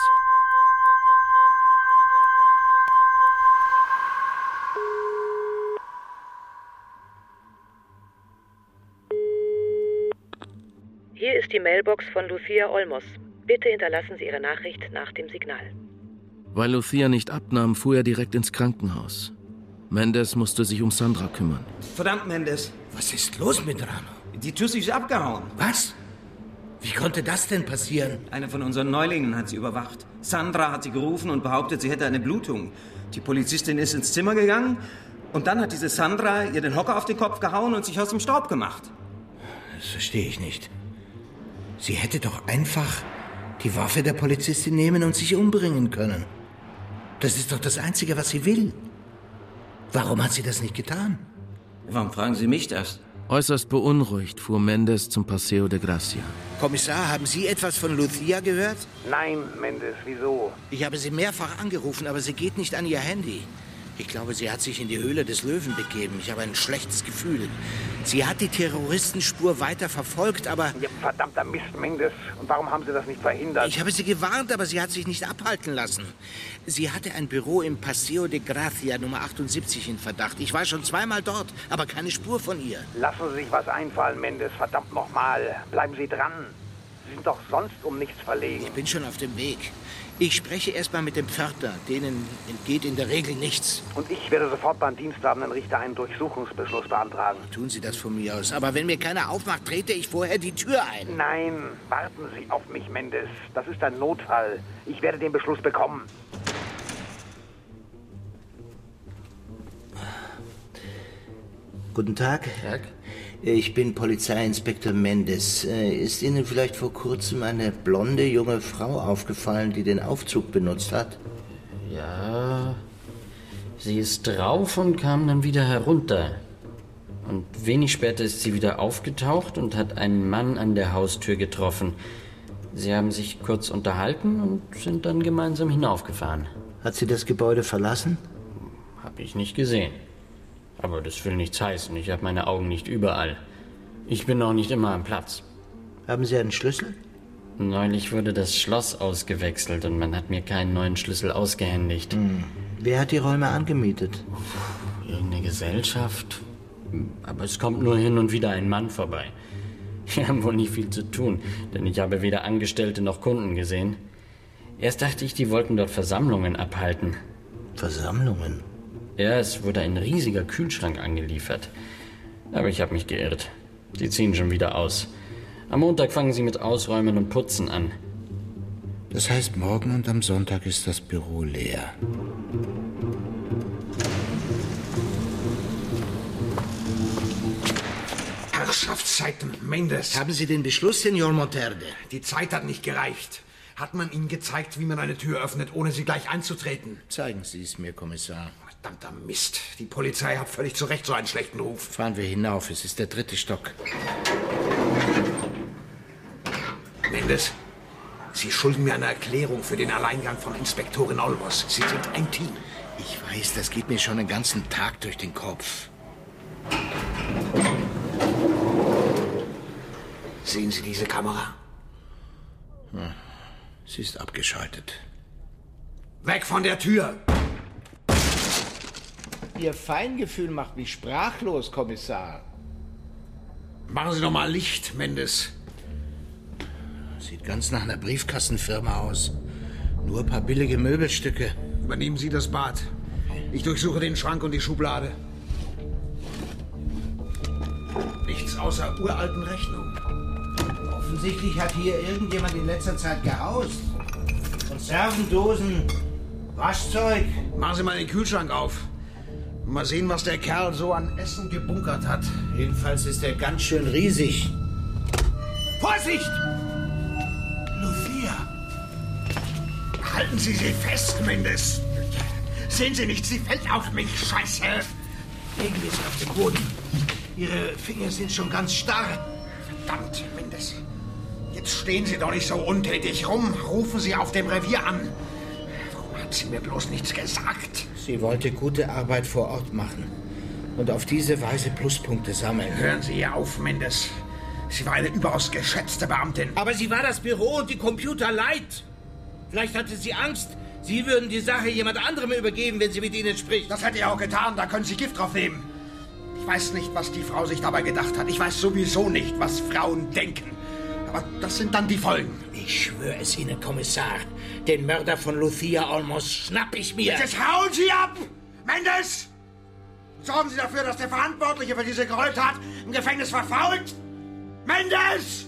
Hier ist die Mailbox von Lucia Olmos. Bitte hinterlassen Sie Ihre Nachricht nach dem Signal. Weil Lucia nicht abnahm, fuhr er direkt ins Krankenhaus. Mendes musste sich um Sandra kümmern. Verdammt, Mendes. Was ist los mit Rano? Die Tussi ist abgehauen. Was? Wie konnte das denn passieren? Eine von unseren Neulingen hat sie überwacht. Sandra hat sie gerufen und behauptet, sie hätte eine Blutung. Die Polizistin ist ins Zimmer gegangen und dann hat diese Sandra ihr den Hocker auf den Kopf gehauen und sich aus dem Staub gemacht. Das verstehe ich nicht. Sie hätte doch einfach die Waffe der Polizistin nehmen und sich umbringen können. Das ist doch das Einzige, was sie will. Warum hat sie das nicht getan? Warum fragen Sie mich das? Äußerst beunruhigt fuhr Mendes zum Paseo de Gracia. Kommissar, haben Sie etwas von Lucia gehört? Nein, Mendes, wieso? Ich habe sie mehrfach angerufen, aber sie geht nicht an ihr Handy. Ich glaube, sie hat sich in die Höhle des Löwen begeben. Ich habe ein schlechtes Gefühl. Sie hat die Terroristenspur weiter verfolgt, aber... Ja, verdammter Mist, Mendes. Und warum haben Sie das nicht verhindert? Ich habe sie gewarnt, aber sie hat sich nicht abhalten lassen. Sie hatte ein Büro im Paseo de Gracia, Nummer 78 in Verdacht. Ich war schon zweimal dort, aber keine Spur von ihr. Lassen Sie sich was einfallen, Mendes. Verdammt nochmal. Bleiben Sie dran. Sie sind doch sonst um nichts verlegen. Ich bin schon auf dem Weg. Ich spreche erst mal mit dem Pförtner. Denen entgeht in der Regel nichts. Und ich werde sofort beim diensthabenden Richter einen Durchsuchungsbeschluss beantragen. Tun Sie das von mir aus. Aber wenn mir keiner aufmacht, trete ich vorher die Tür ein. Nein, warten Sie auf mich, Mendes. Das ist ein Notfall. Ich werde den Beschluss bekommen. Guten Tag. Tag. Ich bin Polizeiinspektor Mendes. Ist Ihnen vielleicht vor kurzem eine blonde junge Frau aufgefallen, die den Aufzug benutzt hat? Ja, sie ist drauf und kam dann wieder herunter. Und wenig später ist sie wieder aufgetaucht und hat einen Mann an der Haustür getroffen. Sie haben sich kurz unterhalten und sind dann gemeinsam hinaufgefahren. Hat sie das Gebäude verlassen? Hab ich nicht gesehen. Aber das will nichts heißen. Ich habe meine Augen nicht überall. Ich bin auch nicht immer am Platz. Haben Sie einen Schlüssel? Neulich wurde das Schloss ausgewechselt und man hat mir keinen neuen Schlüssel ausgehändigt. Wer hat die Räume angemietet? Irgendeine Gesellschaft. Aber es kommt nur hin und wieder ein Mann vorbei. Wir haben wohl nicht viel zu tun, denn ich habe weder Angestellte noch Kunden gesehen. Erst dachte ich, die wollten dort Versammlungen abhalten. Versammlungen? Ja, es wurde ein riesiger Kühlschrank angeliefert. Aber ich habe mich geirrt. Die ziehen schon wieder aus. Am Montag fangen sie mit Ausräumen und Putzen an. Das heißt, morgen und am Sonntag ist das Büro leer. Herrschaftszeiten, Mendes. Haben Sie den Beschluss, Senor Monterde? Die Zeit hat nicht gereicht. Hat man Ihnen gezeigt, wie man eine Tür öffnet, ohne sie gleich einzutreten? Zeigen Sie es mir, Kommissar. Verdammter Mist. Die Polizei hat völlig zu Recht so einen schlechten Ruf. Fahren wir hinauf. Es ist der 3. Stock. Mendes, Sie schulden mir eine Erklärung für den Alleingang von Inspektorin Olmos. Sie sind ein Team. Ich weiß, das geht mir schon den ganzen Tag durch den Kopf. Sehen Sie diese Kamera? Sie ist abgeschaltet. Weg von der Tür! Ihr Feingefühl macht mich sprachlos, Kommissar. Machen Sie doch mal Licht, Mendes. Sieht ganz nach einer Briefkastenfirma aus. Nur ein paar billige Möbelstücke. Übernehmen Sie das Bad. Ich durchsuche den Schrank und die Schublade. Nichts außer uralten Rechnungen. Offensichtlich hat hier irgendjemand in letzter Zeit gehaust. Konservendosen, Waschzeug. Machen Sie mal den Kühlschrank auf. Mal sehen, was der Kerl so an Essen gebunkert hat. Jedenfalls ist er ganz schön riesig. Vorsicht! Lucia! Halten Sie sie fest, Mendes. Sehen Sie nicht, sie fällt auf mich, Scheiße. Legen wir sie auf den Boden. Ihre Finger sind schon ganz starr. Verdammt, Mendes. Jetzt stehen Sie doch nicht so untätig rum. Rufen Sie auf dem Revier an. Warum hat sie mir bloß nichts gesagt? Sie wollte gute Arbeit vor Ort machen. Und auf diese Weise Pluspunkte sammeln. Hören Sie ihr auf, Mendes. Sie war eine überaus geschätzte Beamtin. Aber sie war das Büro und die Computer leid. Vielleicht hatte sie Angst, Sie würden die Sache jemand anderem übergeben, wenn sie mit Ihnen spricht. Das hätte ich auch getan, da können Sie Gift drauf nehmen. Ich weiß nicht, was die Frau sich dabei gedacht hat. Ich weiß sowieso nicht, was Frauen denken. Aber das sind dann die Folgen. Ich schwöre es Ihnen, Kommissar. Den Mörder von Lucia Olmos schnapp ich mir. Jetzt hauen Sie ab! Mendes! Sorgen Sie dafür, dass der Verantwortliche für diese Gräueltat im Gefängnis verfault! Mendes!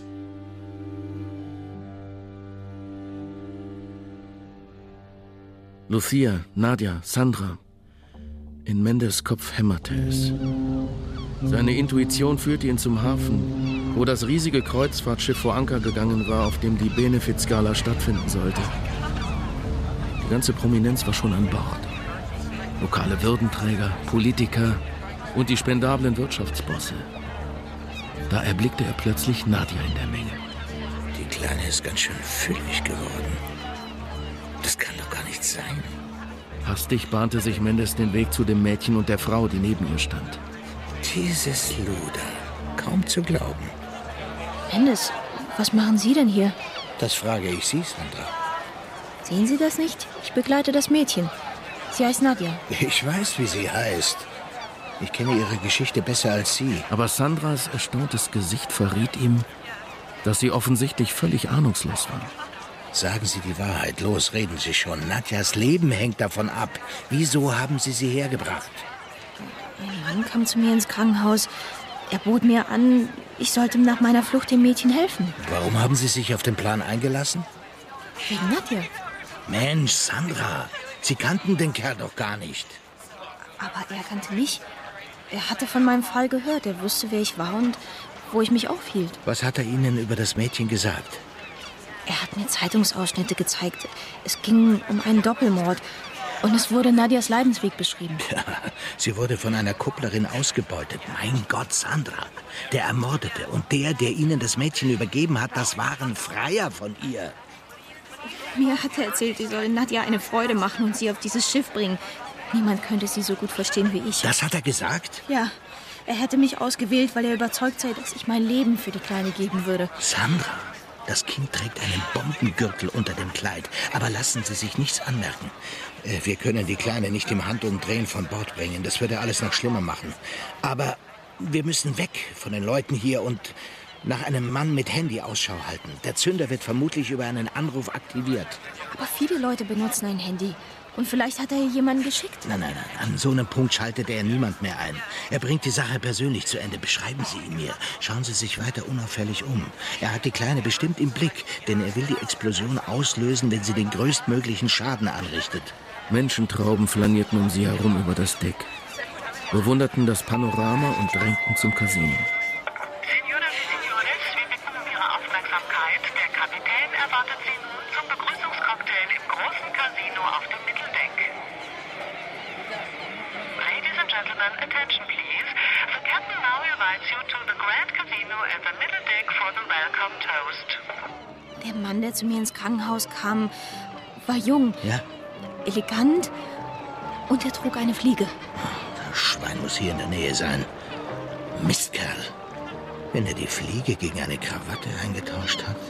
Lucia, Nadja, Sandra. In Mendes Kopf hämmerte es. Seine Intuition führte ihn zum Hafen, wo das riesige Kreuzfahrtschiff vor Anker gegangen war, auf dem die Benefizgala stattfinden sollte. Die ganze Prominenz war schon an Bord. Lokale Würdenträger, Politiker und die spendablen Wirtschaftsbosse. Da erblickte er plötzlich Nadja in der Menge. Die Kleine ist ganz schön füllig geworden. Das kann doch gar nicht sein. Hastig bahnte sich Mendes den Weg zu dem Mädchen und der Frau, die neben ihr stand. Dieses Luder. Kaum zu glauben. Mendes, was machen Sie denn hier? Das frage ich Sie, Sandra. Sehen Sie das nicht? Ich begleite das Mädchen. Sie heißt Nadja. Ich weiß, wie sie heißt. Ich kenne ihre Geschichte besser als Sie. Aber Sandras erstauntes Gesicht verriet ihm, dass sie offensichtlich völlig ahnungslos war. Sagen Sie die Wahrheit. Los, reden Sie schon. Nadjas Leben hängt davon ab. Wieso haben Sie sie hergebracht? Ein Mann kam zu mir ins Krankenhaus. Er bot mir an, ich sollte nach meiner Flucht dem Mädchen helfen. Warum haben Sie sich auf den Plan eingelassen? Wegen Nadja. Mensch, Sandra, Sie kannten den Kerl doch gar nicht. Aber er kannte mich. Er hatte von meinem Fall gehört. Er wusste, wer ich war und wo ich mich aufhielt. Was hat er Ihnen über das Mädchen gesagt? Er hat mir Zeitungsausschnitte gezeigt. Es ging um einen Doppelmord. Und es wurde Nadjas Leidensweg beschrieben. Ja, sie wurde von einer Kupplerin ausgebeutet. Mein Gott, Sandra. Der Ermordete und der Ihnen das Mädchen übergeben hat, das waren Freier von ihr. Mir hat er erzählt, sie soll Nadja eine Freude machen und sie auf dieses Schiff bringen. Niemand könnte sie so gut verstehen wie ich. Das hat er gesagt? Ja. Er hätte mich ausgewählt, weil er überzeugt sei, dass ich mein Leben für die Kleine geben würde. Sandra, das Kind trägt einen Bombengürtel unter dem Kleid. Aber lassen Sie sich nichts anmerken. Wir können die Kleine nicht im Handumdrehen von Bord bringen. Das würde alles noch schlimmer machen. Aber wir müssen weg von den Leuten hier und nach einem Mann mit Handy Ausschau halten. Der Zünder wird vermutlich über einen Anruf aktiviert. Aber viele Leute benutzen ein Handy. Und vielleicht hat er hier jemanden geschickt. Nein. An so einem Punkt schaltet er niemand mehr ein. Er bringt die Sache persönlich zu Ende. Beschreiben Sie ihn mir. Schauen Sie sich weiter unauffällig um. Er hat die Kleine bestimmt im Blick, denn er will die Explosion auslösen, wenn sie den größtmöglichen Schaden anrichtet. Menschentrauben flanierten um sie herum über das Deck, bewunderten das Panorama und drängten zum Casino. Senioras y Senores, wir bitten um Ihre Aufmerksamkeit. Der Kapitän erwartet Sie nun zum Begrüßungscocktail im großen Casino auf dem Mitteldeck. Ladies and gentlemen, attention please. The captain now invites you to the Grand Casino at the middle deck for the welcome toast. Der Mann, der zu mir ins Krankenhaus kam, war jung. Ja? Elegant Und er trug eine Fliege. Das Schwein muss hier in der Nähe sein. Mistkerl. Wenn er die Fliege gegen eine Krawatte eingetauscht hat.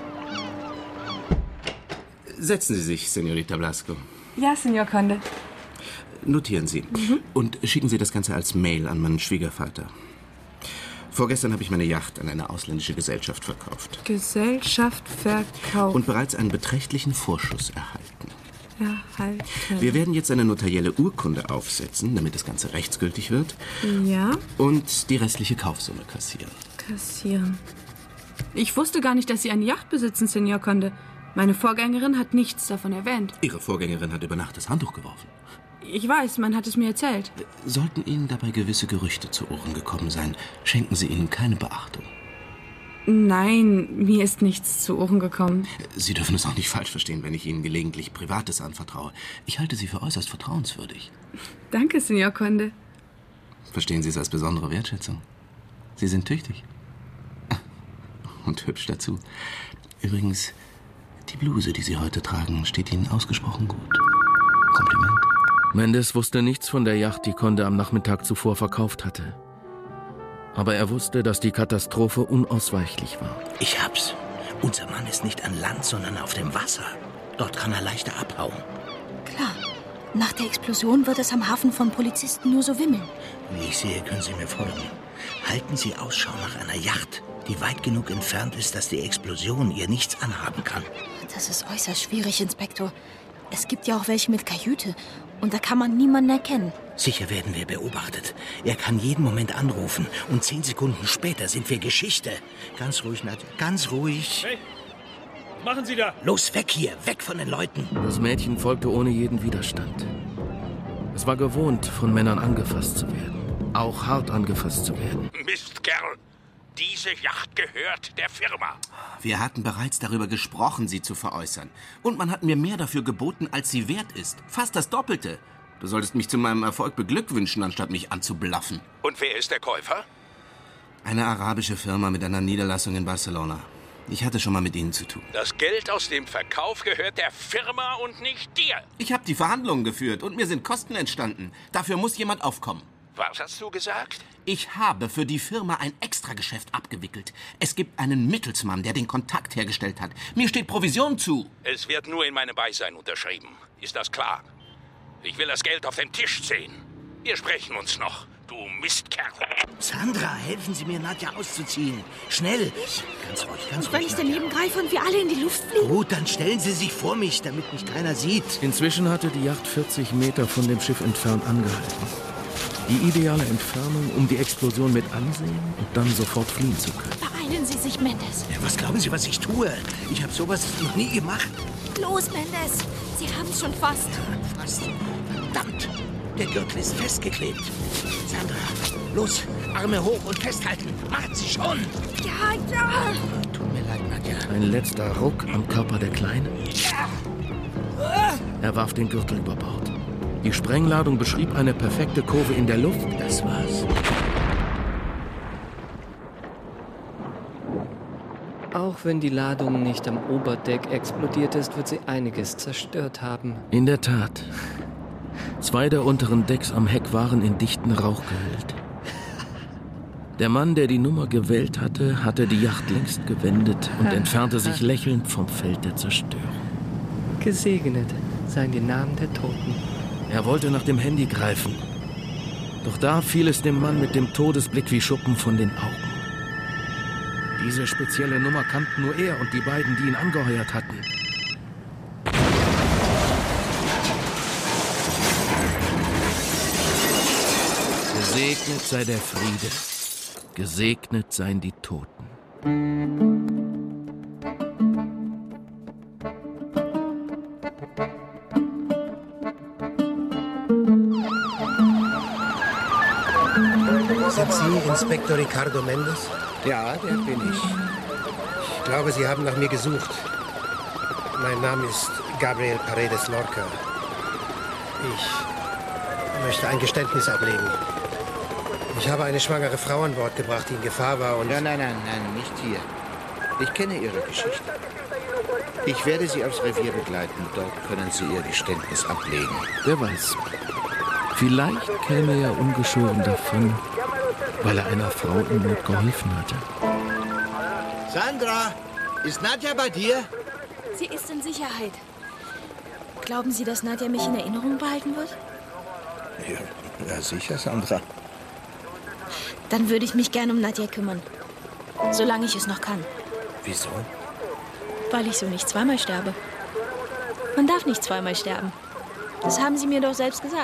Setzen Sie sich, Senorita Blasco. Ja, Signor Conde. Notieren Sie. Und schicken Sie das Ganze als Mail an meinen Schwiegervater. Vorgestern habe ich meine Yacht an eine ausländische Gesellschaft verkauft. Gesellschaft verkauft. Und bereits einen beträchtlichen Vorschuss erhalten. Erhalten. Wir werden jetzt eine notarielle Urkunde aufsetzen, damit das Ganze rechtsgültig wird. Ja. Und die restliche Kaufsumme kassieren. Kassieren. Ich wusste gar nicht, dass Sie eine Yacht besitzen, Signor Conde. Meine Vorgängerin hat nichts davon erwähnt. Ihre Vorgängerin hat über Nacht das Handtuch geworfen. Ich weiß, man hat es mir erzählt. Sollten Ihnen dabei gewisse Gerüchte zu Ohren gekommen sein, schenken Sie ihnen keine Beachtung. Nein, mir ist nichts zu Ohren gekommen. Sie dürfen es auch nicht falsch verstehen, wenn ich Ihnen gelegentlich Privates anvertraue. Ich halte Sie für äußerst vertrauenswürdig. Danke, Signor Conde. Verstehen Sie es als besondere Wertschätzung? Sie sind tüchtig. Und hübsch dazu. Übrigens, die Bluse, die Sie heute tragen, steht Ihnen ausgesprochen gut. Kompliment. Mendes wusste nichts von der Yacht, die Conde am Nachmittag zuvor verkauft hatte. Aber er wusste, dass die Katastrophe unausweichlich war. Ich hab's. Unser Mann ist nicht an Land, sondern auf dem Wasser. Dort kann er leichter abhauen. Klar. Nach der Explosion wird es am Hafen von Polizisten nur so wimmeln. Wie ich sehe, können Sie mir folgen. Halten Sie Ausschau nach einer Yacht, die weit genug entfernt ist, dass die Explosion ihr nichts anhaben kann. Das ist äußerst schwierig, Inspektor. Es gibt ja auch welche mit Kajüte. Und da kann man niemanden erkennen. Sicher werden wir beobachtet. Er kann jeden Moment anrufen. Und 10 Sekunden später sind wir Geschichte. Ganz ruhig, Nadja. Ganz ruhig. Hey, was machen Sie da? Los, weg hier. Weg von den Leuten. Das Mädchen folgte ohne jeden Widerstand. Es war gewohnt, von Männern angefasst zu werden. Auch hart angefasst zu werden. Mistkerl. Diese Yacht gehört der Firma. Wir hatten bereits darüber gesprochen, sie zu veräußern. Und man hat mir mehr dafür geboten, als sie wert ist. Fast das Doppelte. Du solltest mich zu meinem Erfolg beglückwünschen, anstatt mich anzublaffen. Und wer ist der Käufer? Eine arabische Firma mit einer Niederlassung in Barcelona. Ich hatte schon mal mit ihnen zu tun. Das Geld aus dem Verkauf gehört der Firma und nicht dir. Ich habe die Verhandlungen geführt und mir sind Kosten entstanden. Dafür muss jemand aufkommen. Was hast du gesagt? Ich habe für die Firma ein Extrageschäft abgewickelt. Es gibt einen Mittelsmann, der den Kontakt hergestellt hat. Mir steht Provision zu. Es wird nur in meinem Beisein unterschrieben. Ist das klar? Ich will das Geld auf dem Tisch sehen. Wir sprechen uns noch, du Mistkerl. Sandra, helfen Sie mir, Nadja auszuziehen. Schnell. Ganz ruhig, ganz ruhig. Und wenn ich daneben greife und wir alle in die Luft fliegen? Gut, dann stellen Sie sich vor mich, damit mich keiner sieht. Inzwischen hatte die Yacht 40 Meter von dem Schiff entfernt angehalten. Die ideale Entfernung, um die Explosion mit ansehen und dann sofort fliehen zu können. Beeilen Sie sich, Mendes. Ja, was glauben Sie, was ich tue? Ich habe sowas noch nie gemacht. Los, Mendes. Sie haben es schon fast. Ja, fast. Verdammt. Der Gürtel ist festgeklebt. Sandra, los. Arme hoch und festhalten. Machen Sie schon. Ja, ja. Tut mir leid, Nadja. Ein letzter Ruck am Körper der Kleinen. Er warf den Gürtel über Bord. Die Sprengladung beschrieb eine perfekte Kurve in der Luft. Das war's. Auch wenn die Ladung nicht am Oberdeck explodiert ist, wird sie einiges zerstört haben. In der Tat. 2 der unteren Decks am Heck waren in dichten Rauch gehüllt. Der Mann, der die Nummer gewählt hatte, hatte die Yacht längst gewendet und entfernte sich lächelnd vom Feld der Zerstörung. Gesegnet seien die Namen der Toten. Er wollte nach dem Handy greifen. Doch da fiel es dem Mann mit dem Todesblick wie Schuppen von den Augen. Diese spezielle Nummer kannten nur er und die beiden, die ihn angeheuert hatten. Gesegnet sei der Friede. Gesegnet seien die Toten. Sind Sie Inspektor Ricardo Mendes? Ja, der bin ich. Ich glaube, Sie haben nach mir gesucht. Mein Name ist Gabriel Paredes Lorca. Ich möchte ein Geständnis ablegen. Ich habe eine schwangere Frau an Bord gebracht, die in Gefahr war und... Nein, nicht hier. Ich kenne Ihre Geschichte. Ich werde Sie aufs Revier begleiten. Dort können Sie Ihr Geständnis ablegen. Wer weiß. Vielleicht käme er ungeschoren davon, weil er einer Frau in Not geholfen hatte. Sandra, ist Nadja bei dir? Sie ist in Sicherheit. Glauben Sie, dass Nadja mich in Erinnerung behalten wird? Ja, sicher, Sandra. Dann würde ich mich gern um Nadja kümmern. Solange ich es noch kann. Wieso? Weil ich so nicht zweimal sterbe. Man darf nicht zweimal sterben. Das haben Sie mir doch selbst gesagt.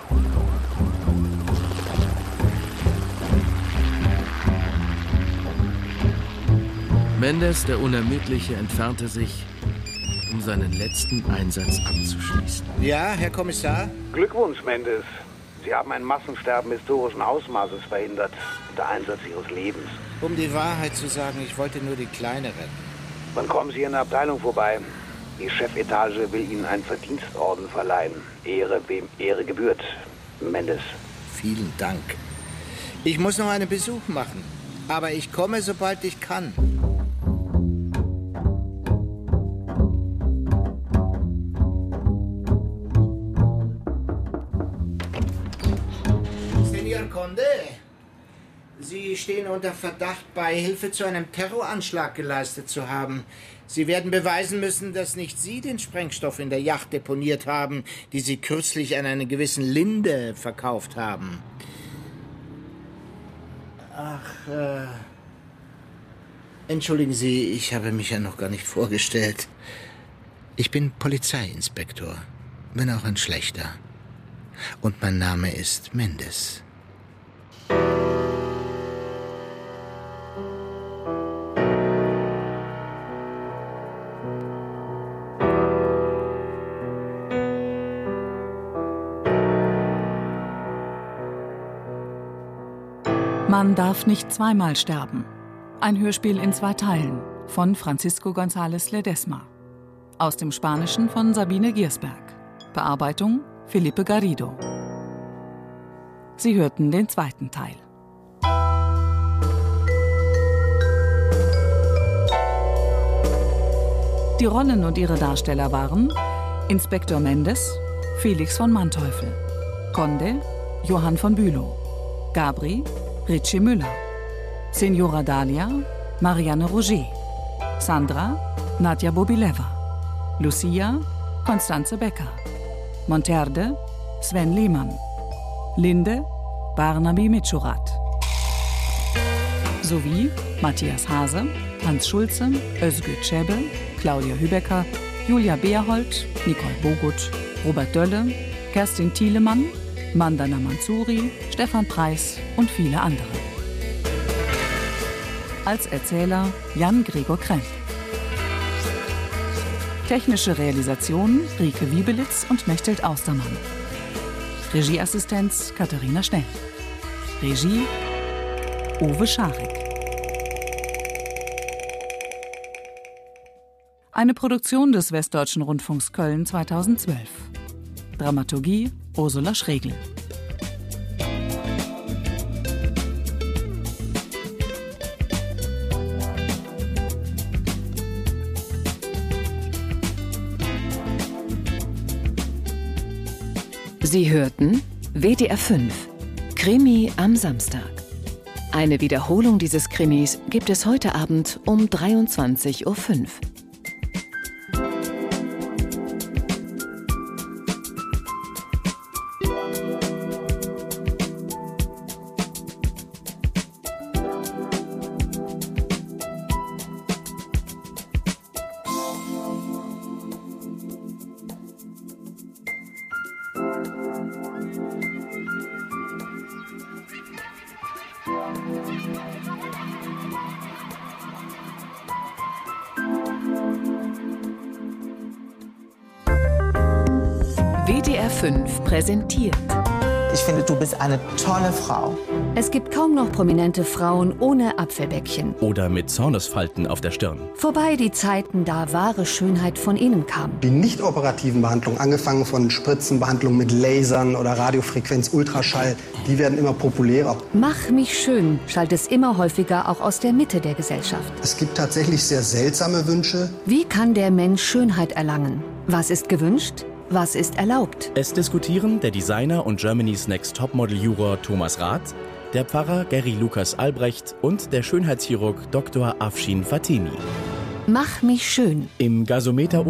Mendes, der Unermüdliche, entfernte sich, um seinen letzten Einsatz abzuschließen. Ja, Herr Kommissar? Glückwunsch, Mendes. Sie haben ein Massensterben historischen Ausmaßes verhindert. Der Einsatz Ihres Lebens. Um die Wahrheit zu sagen, ich wollte nur die Kleine retten. Wann kommen Sie in der Abteilung vorbei? Die Chefetage will Ihnen einen Verdienstorden verleihen. Ehre, wem Ehre gebührt. Mendes. Vielen Dank. Ich muss noch einen Besuch machen. Aber ich komme, sobald ich kann. Senor Conde, Sie stehen unter Verdacht, Beihilfe zu einem Terroranschlag geleistet zu haben. Sie werden beweisen müssen, dass nicht Sie den Sprengstoff in der Yacht deponiert haben, die Sie kürzlich an einen gewissen Linde verkauft haben. Ach, entschuldigen Sie, ich habe mich ja noch gar nicht vorgestellt. Ich bin Polizeiinspektor, wenn auch ein schlechter. Und mein Name ist Mendes. Man darf nicht zweimal sterben. Ein Hörspiel in 2 Teilen von Francisco González Ledesma. Aus dem Spanischen von Sabine Giersberg. Bearbeitung Felipe Garrido. Sie hörten den 2. Teil. Die Rollen und ihre Darsteller waren Inspektor Mendes, Felix von Manteuffel, Conde, Johann von Bülow, Gabri, Richie Müller, Signora Dalia, Marianne Roger, Sandra, Nadja Bobileva, Lucia, Constanze Becker, Monterde, Sven Lehmann, Linde, Barnaby Mitschurat, sowie Matthias Hase, Hans Schulze, Özgür Çebe, Claudia Hübecker, Julia Beerhold, Nicole Bogut, Robert Dölle, Kerstin Thielemann, Mandana Mansouri, Stefan Preis und viele andere. Als Erzähler Jan Gregor Kremp. Technische Realisation Rike Wiebelitz und Mechthild Austermann. Regieassistenz Katharina Schnell. Regie Uwe Scharek. Eine Produktion des Westdeutschen Rundfunks Köln 2012. Dramaturgie Ursula Schregel. Sie hörten WDR 5 Krimi am Samstag. Eine Wiederholung dieses Krimis gibt es heute Abend um 23:05 Uhr. WDR 5 präsentiert. Ich finde, du bist eine tolle Frau. Es gibt kaum noch prominente Frauen ohne Apfelbäckchen. Oder mit Zornesfalten auf der Stirn. Vorbei die Zeiten, da wahre Schönheit von innen kam. Die nicht-operativen Behandlungen, angefangen von Spritzenbehandlungen mit Lasern oder Radiofrequenz-Ultraschall, die werden immer populärer. Mach mich schön schallt es immer häufiger auch aus der Mitte der Gesellschaft. Es gibt tatsächlich sehr seltsame Wünsche. Wie kann der Mensch Schönheit erlangen? Was ist gewünscht? Was ist erlaubt? Es diskutieren der Designer und Germany's Next Topmodel-Juror Thomas Rath, der Pfarrer Gary Lukas Albrecht und der Schönheitschirurg Dr. Afshin Fatemi. Mach mich schön. Im Gasometer